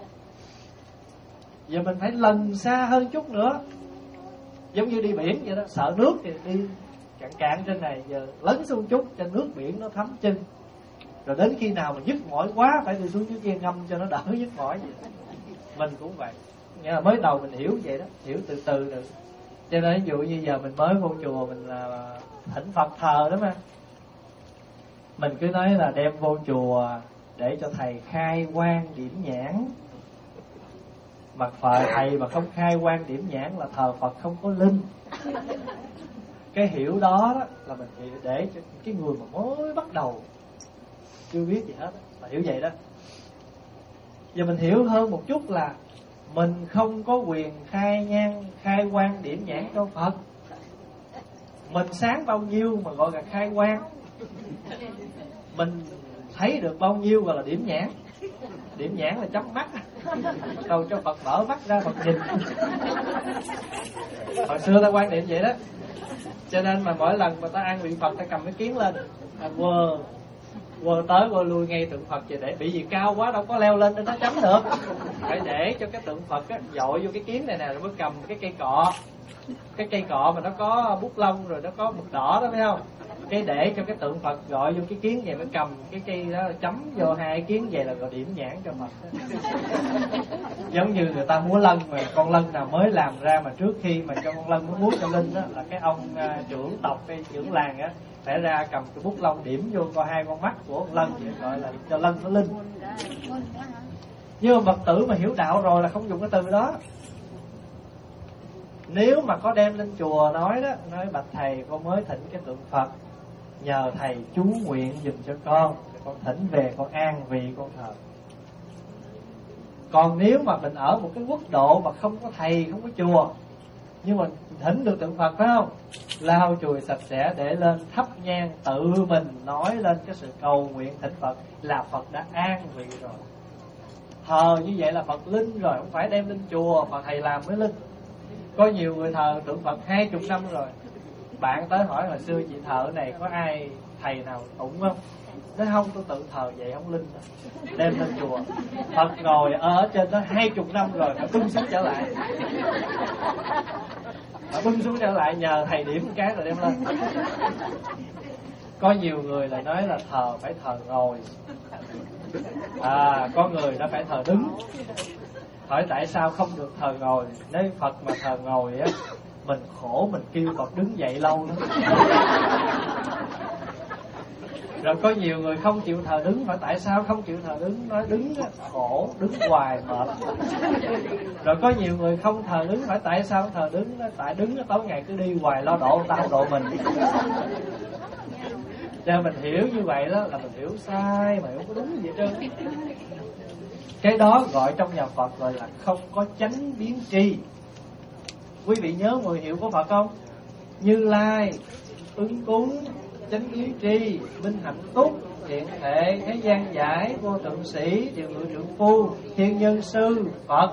Giờ mình phải lần xa hơn chút nữa. Giống như đi biển vậy đó, sợ nước thì đi cạn cạn trên này, giờ lấn xuống chút cho nước biển nó thấm chân. Rồi đến khi nào mà nhức mỏi quá phải đi xuống dưới kia ngâm cho nó đỡ nhức mỏi vậy. Mình cũng vậy. Nghĩa là mới đầu mình hiểu vậy đó, hiểu từ từ được. Cho nên ví dụ như giờ mình mới vô chùa, mình là thỉnh Phật thờ đó mà, mình cứ nói là đem vô chùa để cho thầy khai quang điểm nhãn. Mà Phật thầy mà không khai quang điểm nhãn là thờ Phật không có linh. Cái hiểu đó, đó là mình hiểu để cho cái người mà mới bắt đầu chưa biết gì hết là hiểu vậy đó. Giờ mình hiểu hơn một chút là mình không có quyền khai nhang, khai quang điểm nhãn cho Phật. Mình sáng bao nhiêu mà gọi là khai quang, mình thấy được bao nhiêu gọi là điểm nhãn. Điểm nhãn là chấm mắt, bắt đầu cho Phật mở mắt ra Phật nhìn. Hồi xưa ta quan niệm vậy đó. Cho nên mà mỗi lần mà ta ăn vị Phật, ta cầm cái kiến lên, ta quơ quơ tới quơ lui ngay tượng Phật, để bị gì cao quá đâu có leo lên để nó chấm được. Phải để cho cái tượng Phật á dội vô cái kiến này nè, rồi mới cầm cái cây cọ. Cái cây cọ mà nó có bút lông rồi nó có mực đỏ đó, phải không? Cái để cho cái tượng Phật gọi vô cái kiến vậy, mới cầm cái cây đó chấm vô hai kiến vậy là gọi điểm nhãn cho Phật. Giống như người ta múa lân, mà con lân nào mới làm ra mà trước khi mà cho con lân nó múa cho linh đó, là cái ông uh, trưởng tộc, cái trưởng làng á phải ra cầm cái bút lông điểm vô coi hai con mắt của con lân, vậy gọi là cho lân nó linh. Nhưng mà Phật tử mà hiểu đạo rồi là không dùng cái từ đó. Nếu mà có đem lên chùa nói đó, nói bạch thầy con mới thỉnh cái tượng Phật, nhờ thầy chú nguyện giùm cho con, con thỉnh về con an vị con thờ. Còn nếu mà mình ở một cái quốc độ mà không có thầy, không có chùa, nhưng mà thỉnh được tượng Phật, phải không? Lau chùi sạch sẽ để lên thắp nhang, tự mình nói lên cái sự cầu nguyện thỉnh Phật là Phật đã an vị rồi. Thờ như vậy là Phật linh rồi, không phải đem lên chùa mà thầy làm mới linh. Có nhiều người thờ tượng Phật hai chục năm rồi. Bạn tới hỏi hồi xưa chị thờ ở này có ai thầy nào tụng không? Nói không, tôi tự thờ vậy không linh đâu. Đem lên chùa, Phật ngồi ở trên đó hai chục năm rồi, phải bưng xuống trở lại. Phải bưng xuống trở lại nhờ thầy điểm một cái rồi đem lên. Có nhiều người lại nói là thờ phải thờ ngồi. À, có người nó phải thờ đứng. Hỏi tại sao không được thờ ngồi? Nếu Phật mà thờ ngồi á, mình khổ, mình kêu Phật đứng dậy lâu lắm. Rồi có nhiều người không chịu thờ đứng. Hỏi tại sao không chịu thờ đứng? Nói đứng á, khổ, đứng hoài mệt. Rồi có nhiều người không thờ đứng. Hỏi tại sao không thờ đứng? Nói tại đứng á, tối ngày cứ đi hoài lo độ tao độ mình. Cho mình hiểu như vậy đó là mình hiểu sai, mà không có đúng gì hết trơn. Cái đó gọi trong nhà Phật gọi là không có chánh biến tri. Quý vị nhớ mười hiệu của Phật không? Như Lai, ứng cúng, chánh biến tri, minh hạnh túc, thiện thệ, thế gian giải, vô thượng sĩ, điều ngự trượng phu, thiên nhân sư, Phật.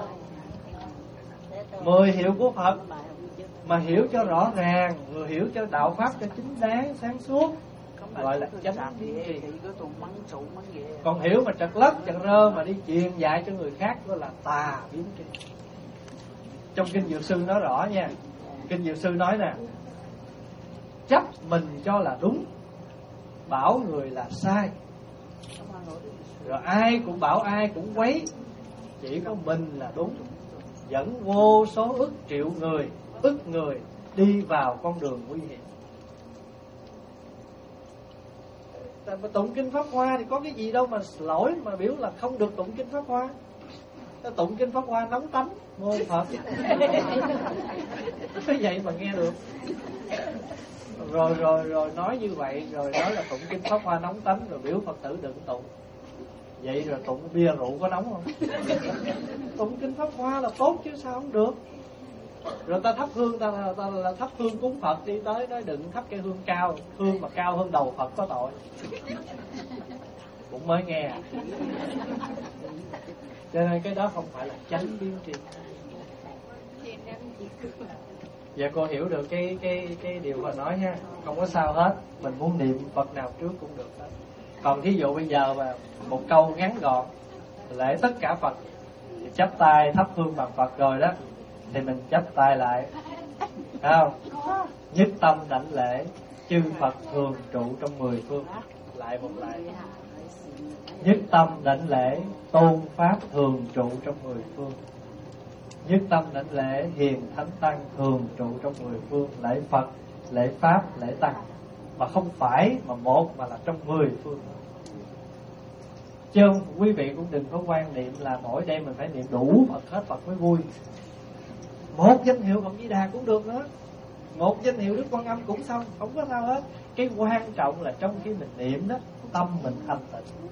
Mười hiệu của Phật mà hiểu cho rõ ràng, người hiểu cho đạo pháp cho chính đáng, sáng suốt, gọi là chánh biến tri. Còn hiểu mà trật lất, trật rơ mà đi truyền dạy cho người khác đó là tà biến tri. Trong Kinh Dược Sư nói rõ nha. Kinh Dược Sư nói nè, chấp mình cho là đúng, bảo người là sai. Rồi ai cũng bảo ai cũng quấy, chỉ có mình là đúng, dẫn vô số ức triệu người, ức người đi vào con đường nguy hiểm. Mà tụng Kinh Pháp Hoa thì có cái gì đâu mà lỗi mà biểu là không được tụng Kinh Pháp Hoa. Tụng Kinh Pháp Hoa nóng tánh, môi Phật. Cái vậy mà nghe được. Rồi rồi rồi nói như vậy, rồi nói là tụng Kinh Pháp Hoa nóng tánh, rồi biểu Phật tử đừng tụng. Vậy rồi tụng bia rượu có nóng không? Tụng Kinh Pháp Hoa là tốt chứ sao không được. Rồi ta thắp hương, ta, ta, ta là thắp hương cúng Phật, đi tới nói đừng thắp cái hương cao, hương mà cao hơn đầu Phật có tội. Cũng mới nghe. Cho nên cái đó không phải là chánh biến tri. Dạ cô hiểu được cái cái cái điều mà nói ha, không có sao hết. Mình muốn niệm Phật nào trước cũng được hết. Còn thí dụ bây giờ mà một câu ngắn gọn lễ tất cả Phật, thì chắp tay thắp hương bằng Phật rồi đó, thì mình chắp tay lại, thấy không? Nhất tâm đảnh lễ chư Phật thường trụ trong mười phương. Lại một lại. Nhất tâm đảnh lễ tôn pháp thường trụ trong mười phương. Nhất tâm đảnh lễ hiền thánh tăng thường trụ trong mười phương. Lễ Phật, lễ Pháp, lễ Tăng. Mà không phải mà một, mà là trong mười phương. Chứ không, quý vị cũng đừng có quan niệm là mỗi đêm mình phải niệm đủ Phật hết Phật mới vui. Một danh hiệu Phật Di Đà cũng được nữa, một danh hiệu Đức Quan Âm cũng xong, không có sao hết. Cái quan trọng là trong khi mình niệm đó, tâm mình thanh tịnh.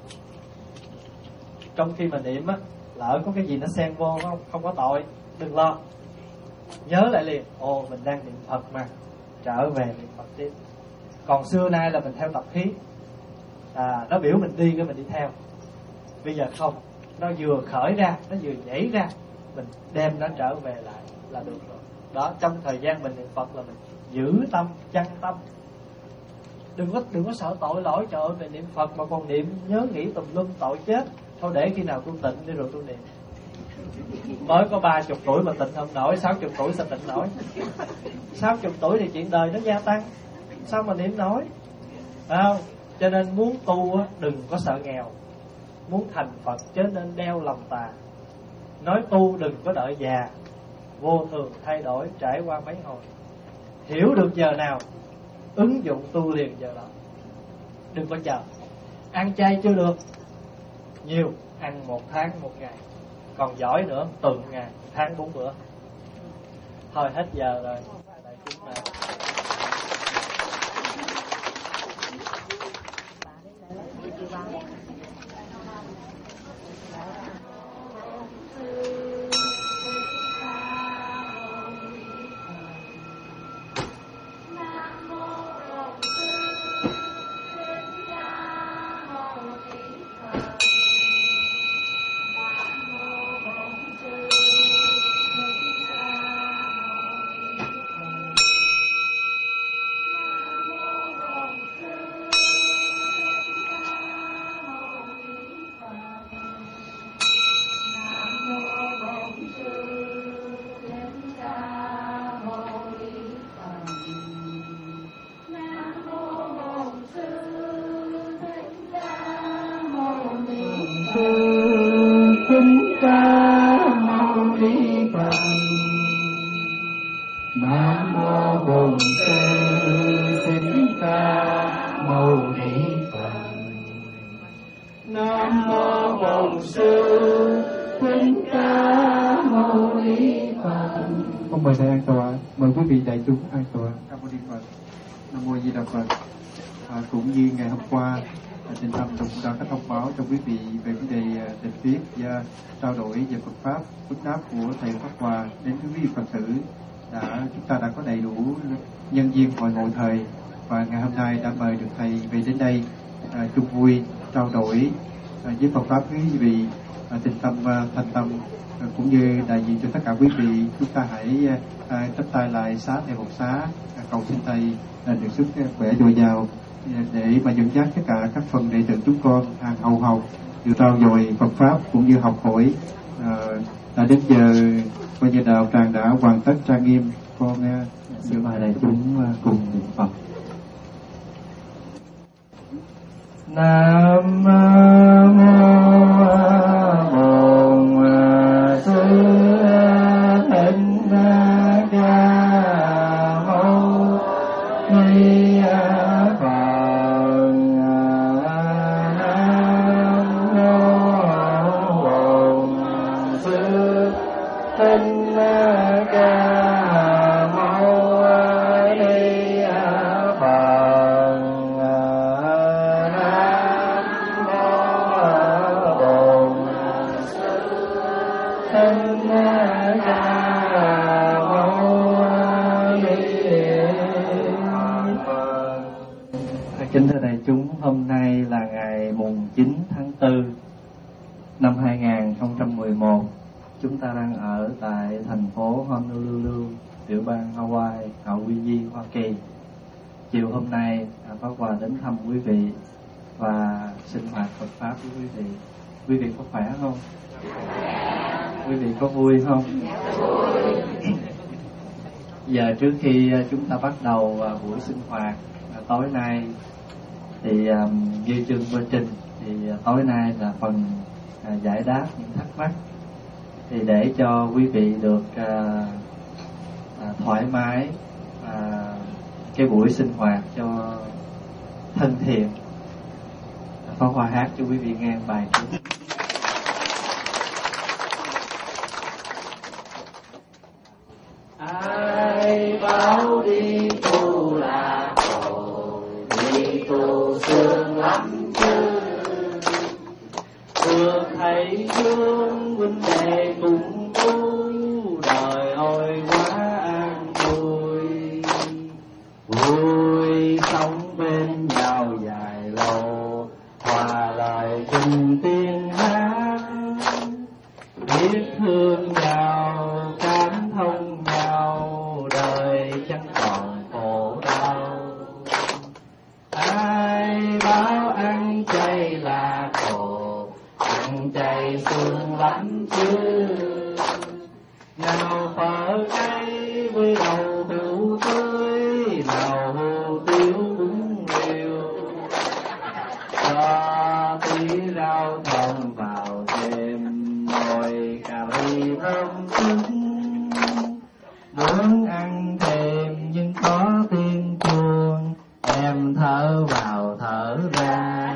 Trong khi mình niệm á, lỡ có cái gì nó xen vô không, không có tội, đừng lo. Nhớ lại liền, ồ mình đang niệm Phật mà, trở về niệm Phật tiếp. Còn xưa nay là mình theo tập khí, à, nó biểu mình đi cái mình đi theo. Bây giờ không, nó vừa khởi ra, nó vừa nhảy ra, mình đem nó trở về lại là được rồi. Đó, trong thời gian mình niệm Phật là mình giữ tâm, chăn tâm. Đừng có đừng có sợ tội lỗi, trời ơi, mình niệm Phật mà còn niệm nhớ nghĩ tùm lum tội chết. Thôi để khi nào tôi tịnh đi rồi tôi niệm. Mới có ba chục tuổi mà tịnh không nổi, sáu chục tuổi sao tịnh nổi? Sáu chục tuổi thì chuyện đời nó gia tăng, sao mà niệm nổi? Phải không? Cho nên muốn tu á, đừng có sợ nghèo. Muốn thành Phật chớ nên đeo lòng tà. Nói tu đừng có đợi già, vô thường thay đổi trải qua mấy hồi. Hiểu được giờ nào, ứng dụng tu liền giờ đó. Đừng có chờ. Ăn chay chưa được, nhiều, ăn một tháng một ngày. Còn giỏi nữa, tuần ngày, tháng bốn bữa. Thôi hết giờ rồi. Đại chúng này. Trao đổi về Phật pháp phức tạp của thầy Pháp Hòa đến quý vị Phật tử đã chúng ta đã có đầy đủ nhân duyên hội ngộ thời, và ngày hôm nay đã mời được thầy về đến đây à, chung vui trao đổi à, với Phật pháp quý vị à, tình tâm à, thành tâm à, cũng như đại diện cho tất cả quý vị. Chúng ta hãy à, chắp tay lại xá thầy Phật xá à, cầu xin thầy à, được sức khỏe dồi dào à, để mà dẫn dắt tất cả các phần đệ tử chúng con hàng hầu hầu được trao dồi Phật pháp cũng như học hỏi. À, đã đến giờ coi như đạo tràng đã hoàn tất trang nghiêm. Con xin mời đại chúng cùng niệm Phật. Nam mô Bổn Sư Thích Ca Mâu Ni Phật. Nam mô Bổn Sư Thích Ca Mâu Ni Phật. Kính thưa đại chúng, hôm nay là ngày mùng chín tháng tư năm hai nghìn không trăm mười một. Chúng ta đang ở tại thành phố Honolulu, tiểu bang Hawaii, Hậu Quy Di, Hoa Kỳ. Chiều hôm nay, Pháp Hòa đến thăm quý vị và sinh hoạt Phật pháp với quý vị. Quý vị có khỏe không? Quý vị có vui không? Giờ trước khi chúng ta bắt đầu buổi sinh hoạt tối nay thì như chương Quê Trình thì tối nay là phần giải đáp những thắc mắc, thì để cho quý vị được à, à, thoải mái à, cái buổi sinh hoạt cho thân thiện, Pháp Hòa hát cho quý vị nghe bài trước. Ai bảo đi tu là khổ, đi tu sướng lắm chứ. Thường thầy thương huynh đệ cùng tu, đời ôi quá an vui. Vui sống bên nhau dài lâu, hòa lời kinh tiếng hát. Biết thương nhau, cảm thông nhau, đời chẳng còn khổ đau. Ai bảo ăn chay là khổ, ăn chay sướng lắm chứ. Nào phở cay với đầu hủ tươi, nào hủ tiếu bún riêu, cho tí rau thơm vào thêm, ngồi cà ri thơm cứng. Muốn ăn thêm nhưng có tiếng chuông, em thở vào thở ra.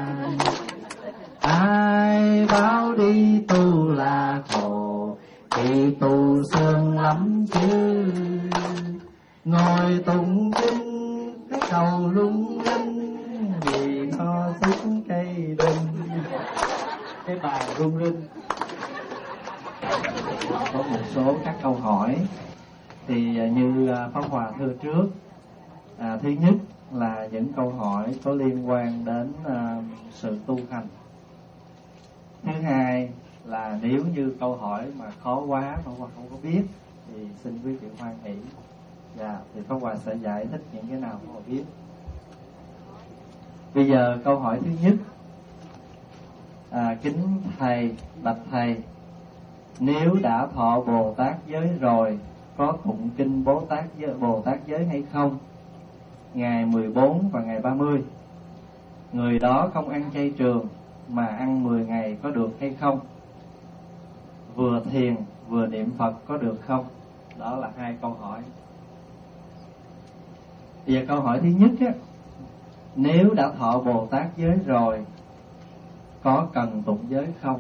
Ai bảo đi tu là khổ, thì tu sướng lắm chứ. Ngồi tụng kinh cái cầu lung linh, vì nó thích cây đinh. Cái bài rung rinh. Có một số các câu hỏi thì như Pháp Hòa thưa trước, à, thứ nhất là những câu hỏi có liên quan đến à, sự tu hành. Thứ hai là nếu như câu hỏi mà khó quá Pháp Hòa không có biết thì xin quý vị hoan hỷ, dạ, thì Pháp Hòa sẽ giải thích những cái nào Pháp Hòa biết. Bây giờ câu hỏi thứ nhất, à, kính thầy, bạch thầy, nếu đã thọ Bồ Tát giới rồi, có tụng kinh Bồ Tát giới, Bồ Tát giới hay không? Ngày mười bốn và ngày ba mươi, người đó không ăn chay trường mà ăn mười ngày có được hay không? Vừa thiền vừa niệm Phật có được không? Đó là hai câu hỏi. Bây giờ câu hỏi thứ nhất á, nếu đã thọ Bồ Tát giới rồi, có cần tụng giới không?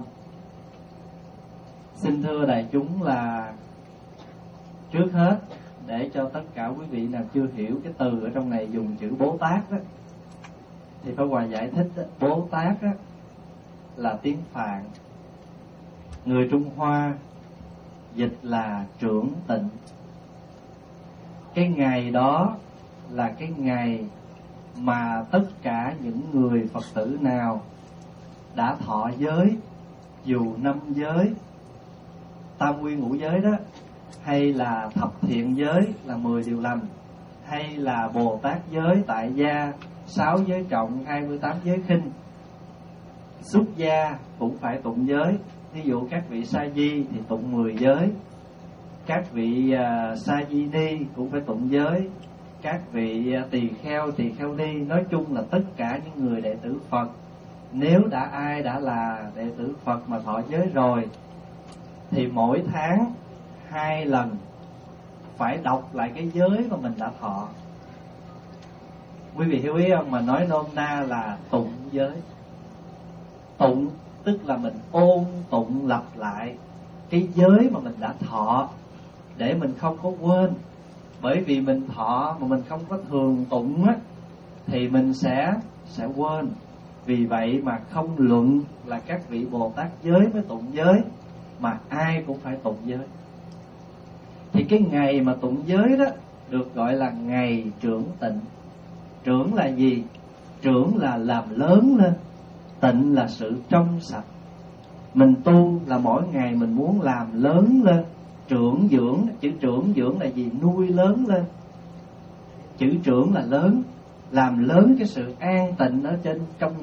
Xin thưa đại chúng là trước hết, để cho tất cả quý vị nào chưa hiểu cái từ ở trong này dùng chữ Bồ Tát đó, thì Pháp Hòa giải thích đó, Bồ Tát đó là tiếng Phạn, người Trung Hoa dịch là trưởng tịnh. Cái ngày đó là cái ngày mà tất cả những người Phật tử nào đã thọ giới, dù năm giới, tam quy ngũ giới đó, hay là thập thiện giới là mười điều lành, hay là Bồ Tát giới tại gia, sáu giới trọng, hai mươi tám giới khinh, xuất gia cũng phải tụng giới. Ví dụ các vị sa di thì tụng mười giới, các vị uh, sa di ni cũng phải tụng giới, các vị uh, tỳ kheo, tỳ kheo ni, nói chung là tất cả những người đệ tử Phật, nếu đã ai đã là đệ tử Phật mà thọ giới rồi, thì mỗi tháng hai lần phải đọc lại cái giới mà mình đã thọ. Quý vị hiểu ý không? Mà nói nôm na là tụng giới. Tụng tức là mình ôn tụng lặp lại cái giới mà mình đã thọ, để mình không có quên. Bởi vì mình thọ mà mình không có thường tụng á, thì mình sẽ sẽ quên. Vì vậy mà không luận là các vị Bồ Tát giới mới tụng giới, mà ai cũng phải tụng giới. Thì cái ngày mà tụng giới đó được gọi là ngày trưởng tịnh. Trưởng là gì? Trưởng là làm lớn lên, tịnh là sự trong sạch. Mình tu là mỗi ngày mình muốn làm lớn lên. Trưởng dưỡng, chữ trưởng dưỡng là gì? Nuôi lớn lên. Chữ trưởng là lớn, làm lớn cái sự an tịnh ở trên trong mình,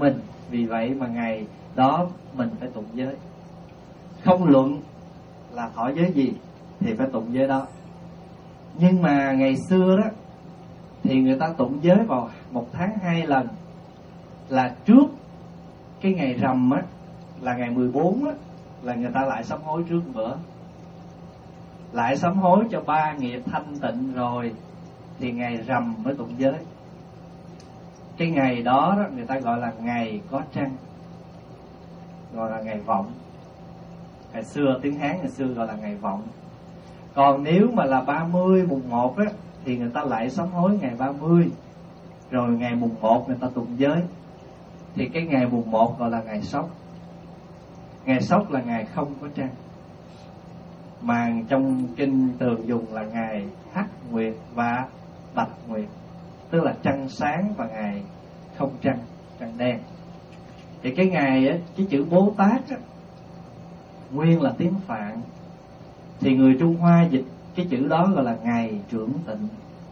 Vì vậy mà ngày đó mình phải tụng giới. Không luận là thọ giới gì thì phải tụng giới đó. Nhưng mà ngày xưa đó thì người ta tụng giới vào một tháng hai lần, là trước cái ngày rằm á, là ngày mười bốn á, là người ta lại sám hối trước bữa, lại sám hối cho ba nghiệp thanh tịnh rồi thì ngày rằm mới tụng giới. Cái ngày đó, đó người ta gọi là ngày có trăng, gọi là ngày vọng. Ngày xưa tiếng Hán ngày xưa gọi là ngày vọng. Còn nếu mà là ba mươi mùng một á thì người ta lại sám hối ngày ba mươi, rồi ngày mùng một người ta tụng giới. Thì cái ngày mùng một gọi là ngày sóc. Ngày sóc là ngày không có trăng, mà trong kinh thường dùng là ngày hắc nguyệt và bạch nguyệt, tức là trăng sáng và ngày không trăng, trăng đen. Thì cái ngày á, cái chữ Bố Tát á, nguyên là tiếng Phạn, thì người Trung Hoa dịch cái chữ đó gọi là ngày trưởng tịnh.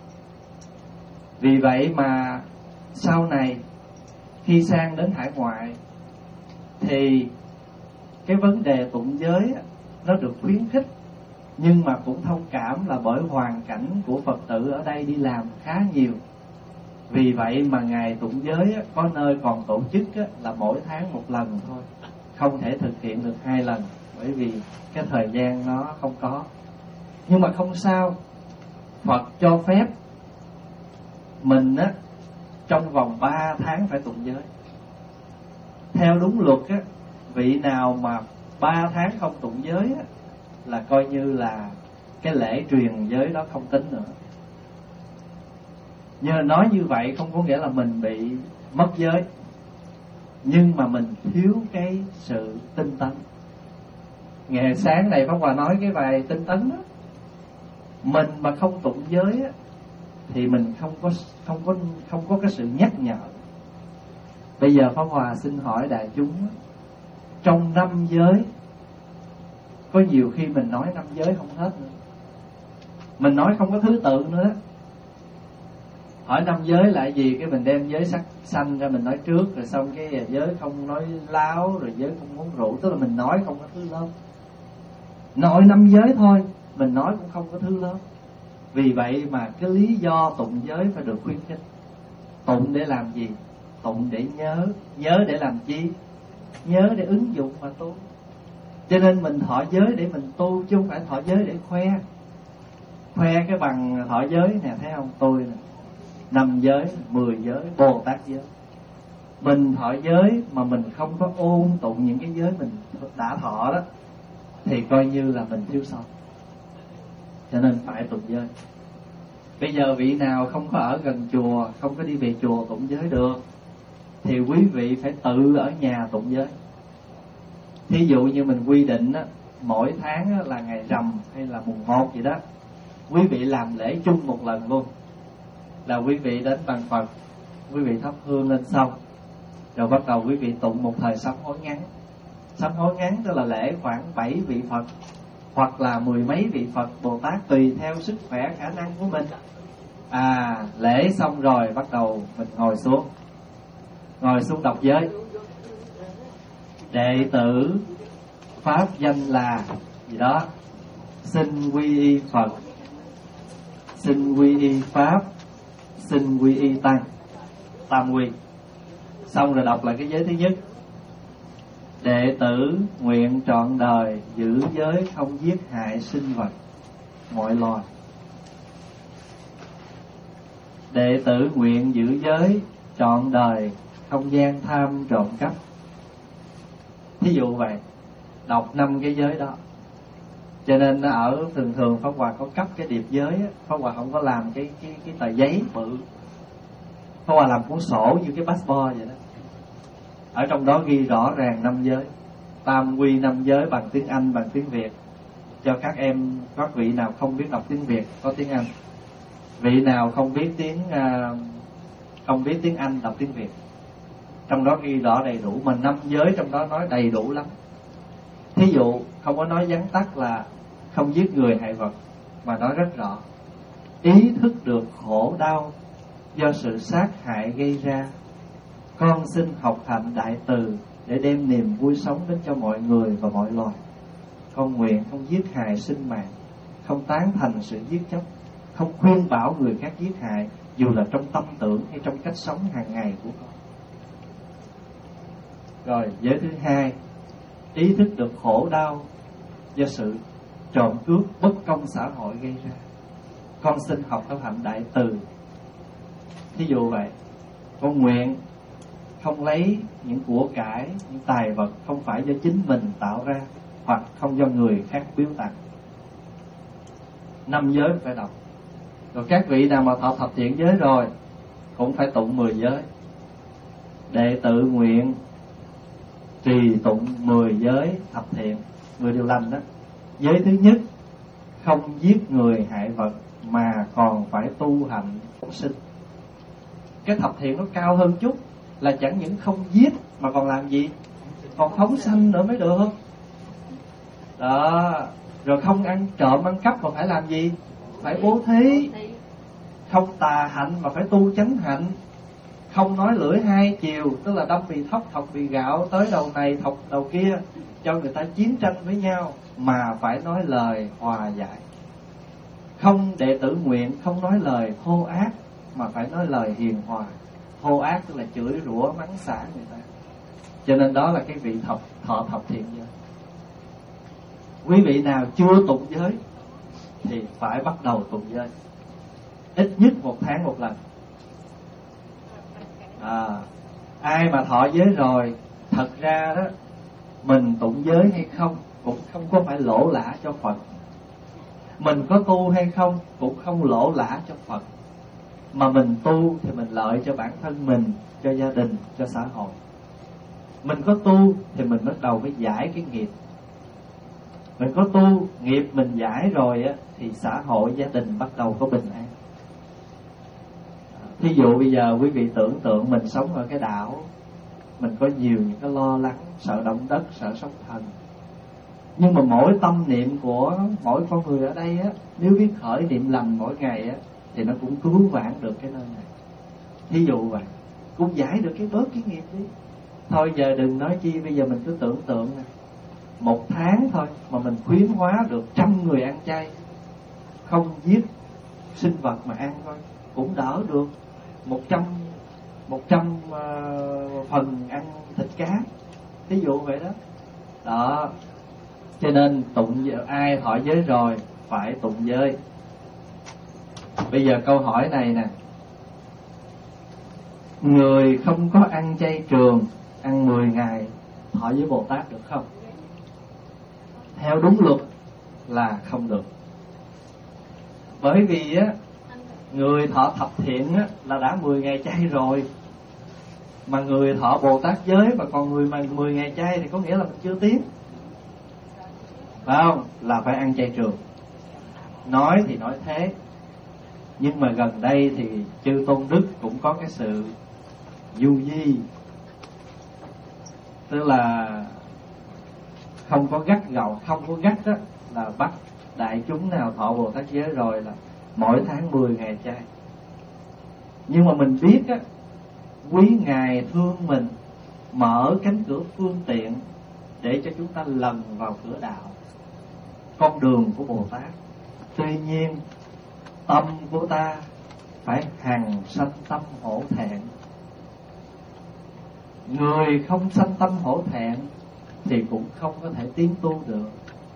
Vì vậy mà sau này khi sang đến hải ngoại thì cái vấn đề tụng giới á, nó được khuyến khích, nhưng mà cũng thông cảm là bởi hoàn cảnh của Phật tử ở đây đi làm khá nhiều. Vì vậy mà ngày tụng giới á, có nơi còn tổ chức á, là mỗi tháng một lần thôi, không thể thực hiện được hai lần, bởi vì cái thời gian nó không có. Nhưng mà không sao, Phật cho phép mình á, trong vòng ba tháng phải tụng giới. Theo đúng luật á, vị nào mà ba tháng không tụng giới á, là coi như là cái lễ truyền giới đó không tính nữa. Nhưng nói như vậy không có nghĩa là mình bị mất giới, nhưng mà mình thiếu cái sự tinh tấn. Ngày sáng này Pháp Hòa nói cái bài tinh tấn đó, mình mà không tụng giới á, thì mình không có không có không có cái sự nhắc nhở. Bây giờ Pháp Hòa xin hỏi đại chúng, trong năm giới có nhiều khi mình nói năm giới không hết nữa, mình nói không có thứ tự nữa. Hỏi năm giới là gì, cái mình đem giới sắc xanh ra mình nói trước, rồi xong cái giới không nói láo, rồi giới không uống rượu, tức là mình nói không có thứ lớn. Nội năm giới thôi mình nói cũng không có thứ lớn. Vì vậy mà cái lý do tụng giới phải được khuyến khích. Tụng để làm gì? Tụng để nhớ. Nhớ để làm chi? Nhớ để ứng dụng mà tu. Cho nên mình thọ giới để mình tu, chứ không phải thọ giới để khoe. Khoe cái bằng thọ giới nè, thấy không? Tôi nè, năm giới, mười giới, Bồ Tát giới. Mình thọ giới mà mình không có ôn tụng những cái giới mình đã thọ đó, thì coi như là mình thiếu sót. Cho nên phải tụng giới. Bây giờ vị nào không có ở gần chùa, không có đi về chùa tụng giới được, thì quý vị phải tự ở nhà tụng giới. Thí dụ như mình quy định á, mỗi tháng á, là ngày rằm hay là mùng một gì đó, quý vị làm lễ chung một lần luôn. Là quý vị đến bàn Phật, quý vị thắp hương lên xong, rồi bắt đầu quý vị tụng một thời sám hối ngắn. Sám hối ngắn tức là lễ khoảng bảy vị Phật, hoặc là mười mấy vị Phật Bồ Tát, tùy theo sức khỏe khả năng của mình. À, lễ xong rồi bắt đầu mình ngồi xuống, ngồi xuống đọc giới. Đệ tử pháp danh là gì đó, xin quy y Phật, xin quy y Pháp, xin quy y Tăng, tam quy. Xong rồi đọc lại cái giới thứ nhất. Đệ tử nguyện trọn đời giữ giới không giết hại sinh vật mọi loài. Đệ tử nguyện giữ giới trọn đời không gian tham trộm cắp. Thí dụ vậy, đọc năm cái giới đó. Cho nên ở thường thường Pháp Hòa có cấp cái điệp giới á, Pháp Hòa không có làm cái cái cái tờ giấy bự. Pháp Hòa làm cuốn sổ như cái passport vậy đó. Ở trong đó ghi rõ ràng năm giới, tam quy năm giới bằng tiếng Anh, bằng tiếng Việt, cho các em, các vị nào không biết đọc tiếng Việt có tiếng Anh, vị nào không biết tiếng không biết tiếng Anh đọc tiếng Việt. Trong đó ghi rõ đầy đủ, mà năm giới trong đó nói đầy đủ lắm. Thí dụ không có nói vắn tắt là không giết người hại vật, mà nói rất rõ. Ý thức được khổ đau do sự sát hại gây ra, con xin học hạnh đại từ để đem niềm vui sống đến cho mọi người và mọi loài. Con nguyện không giết hại sinh mạng, không tán thành sự giết chóc, không khuyên bảo người khác giết hại, dù là trong tâm tưởng hay trong cách sống hàng ngày của con. Rồi giới thứ hai, ý thức được khổ đau do sự trộm cướp bất công xã hội gây ra. Con xin học theo hạnh đại từ. Thí dụ vậy, con nguyện không lấy những của cải, những tài vật không phải do chính mình tạo ra, hoặc không do người khác biếu tặng. Năm giới phải đọc. Rồi các vị nào mà thọ thập thiện giới rồi cũng phải tụng mười giới. Đệ tử nguyện trì tụng mười giới thập thiện, mười điều lành đó. Giới thứ nhất, không giết người hại vật mà còn phải tu hạnh phóng sinh. Cái thập thiện nó cao hơn chút, là chẳng những không giết mà còn làm gì? Còn phóng sanh nữa mới được. Đó. Rồi không ăn trộm ăn cắp mà phải làm gì? Phải bố thí. Không tà hạnh mà phải tu chánh hạnh. Không nói lưỡi hai chiều, tức là đâm vì thóc thọc vì gạo, tới đầu này thọc đầu kia, cho người ta chiến tranh với nhau, mà phải nói lời hòa giải. Không đệ tử nguyện không nói lời thô ác mà phải nói lời hiền hòa. Thô ác tức là chửi rủa mắng xả người ta. Cho nên đó là cái vị thọ, thọ thập thiện giới. Quý vị nào chưa tụng giới thì phải bắt đầu tụng giới, ít nhất một tháng một lần. À, ai mà thọ giới rồi, thật ra đó, mình tụng giới hay không cũng không có phải lỗ lã cho Phật. Mình có tu hay không cũng không lỗ lã cho Phật. Mà mình tu thì mình lợi cho bản thân mình, cho gia đình, cho xã hội. Mình có tu thì mình bắt đầu phải giải cái nghiệp. Mình có tu, nghiệp mình giải rồi á, thì xã hội, gia đình bắt đầu có bình an. Thí dụ bây giờ quý vị tưởng tượng mình sống ở cái đảo, mình có nhiều những cái lo lắng, sợ động đất, sợ sóng thần. Nhưng mà mỗi tâm niệm của mỗi con người ở đây á, nếu biết khởi niệm lành mỗi ngày á, thì nó cũng cứu vãn được cái nơi này. Thí dụ vậy, cũng giải được cái bớt cái nghiệp đi. Thôi giờ đừng nói chi, bây giờ mình cứ tưởng tượng nè, một tháng thôi mà mình khuyến hóa được trăm người ăn chay, không giết sinh vật mà ăn thôi, cũng đỡ được một trăm một trăm uh, phần ăn thịt cá. Ví dụ vậy đó. Đó. Cho nên tụng, ai thọ giới rồi phải tụng giới. Bây giờ câu hỏi này nè, người không có ăn chay trường, ăn mười ngày thọ với Bồ Tát được không? Theo đúng luật là không được. Bởi vì á, người thọ thập thiện á, là đã mười ngày chay rồi. Mà người thọ Bồ Tát giới mà còn người mà mười ngày chay thì có nghĩa là mình chưa tiến, phải không? Là phải ăn chay trường. Nói thì nói thế, nhưng mà gần đây thì chư Tôn Đức cũng có cái sự du di, tức là không có gắt gỏng, không có gắt đó, là bắt đại chúng nào thọ Bồ Tát giới rồi là mỗi tháng mười ngày chay. Nhưng mà mình biết á, quý Ngài thương mình, mở cánh cửa phương tiện để cho chúng ta lần vào cửa đạo, con đường của Bồ Tát. Tuy nhiên tâm của ta phải hằng sanh tâm hổ thẹn. Người không sanh tâm hổ thẹn thì cũng không có thể tiến tu được.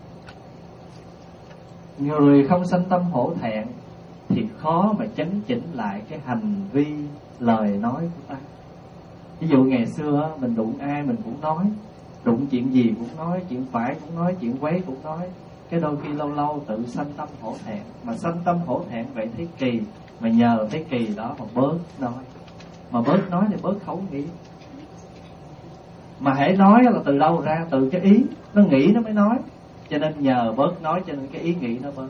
Người không sanh tâm hổ thẹn thì khó mà chấn chỉnh lại cái hành vi, lời nói của ta. Ví dụ ngày xưa mình đụng ai mình cũng nói, đụng chuyện gì cũng nói, chuyện phải cũng nói, chuyện quấy cũng nói. Cái đôi khi lâu lâu tự sanh tâm hổ thẹn. Mà sanh tâm hổ thẹn vậy thấy kỳ, mà nhờ thấy kỳ đó mà bớt nói. Mà bớt nói thì bớt khẩu nghĩ. Mà hễ nói là từ đâu ra? Từ cái ý, nó nghĩ nó mới nói. Cho nên nhờ bớt nói cho nên cái ý nghĩ nó bớt.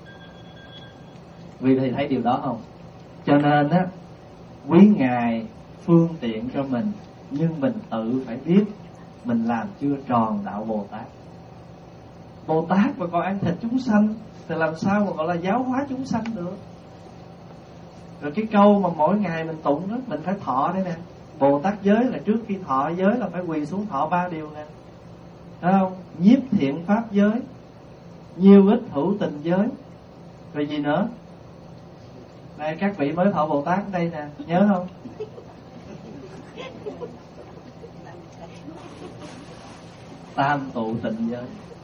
Vì thầy thấy điều đó không? Cho nên á, quý Ngài phương tiện cho mình, nhưng mình tự phải biết mình làm chưa tròn đạo Bồ Tát. Bồ Tát mà còn ăn thịt chúng sanh thì làm sao mà gọi là giáo hóa chúng sanh được? Rồi cái câu mà mỗi ngày mình tụng đó, mình phải thọ đây nè, Bồ Tát giới là trước khi thọ giới là phải quỳ xuống thọ ba điều nè, thấy không? Nhiếp thiện pháp giới, nhiêu ích hữu tình giới, rồi gì nữa? Này các vị mới thọ Bồ Tát ở đây nè, nhớ không? Tam tụ tịnh giới.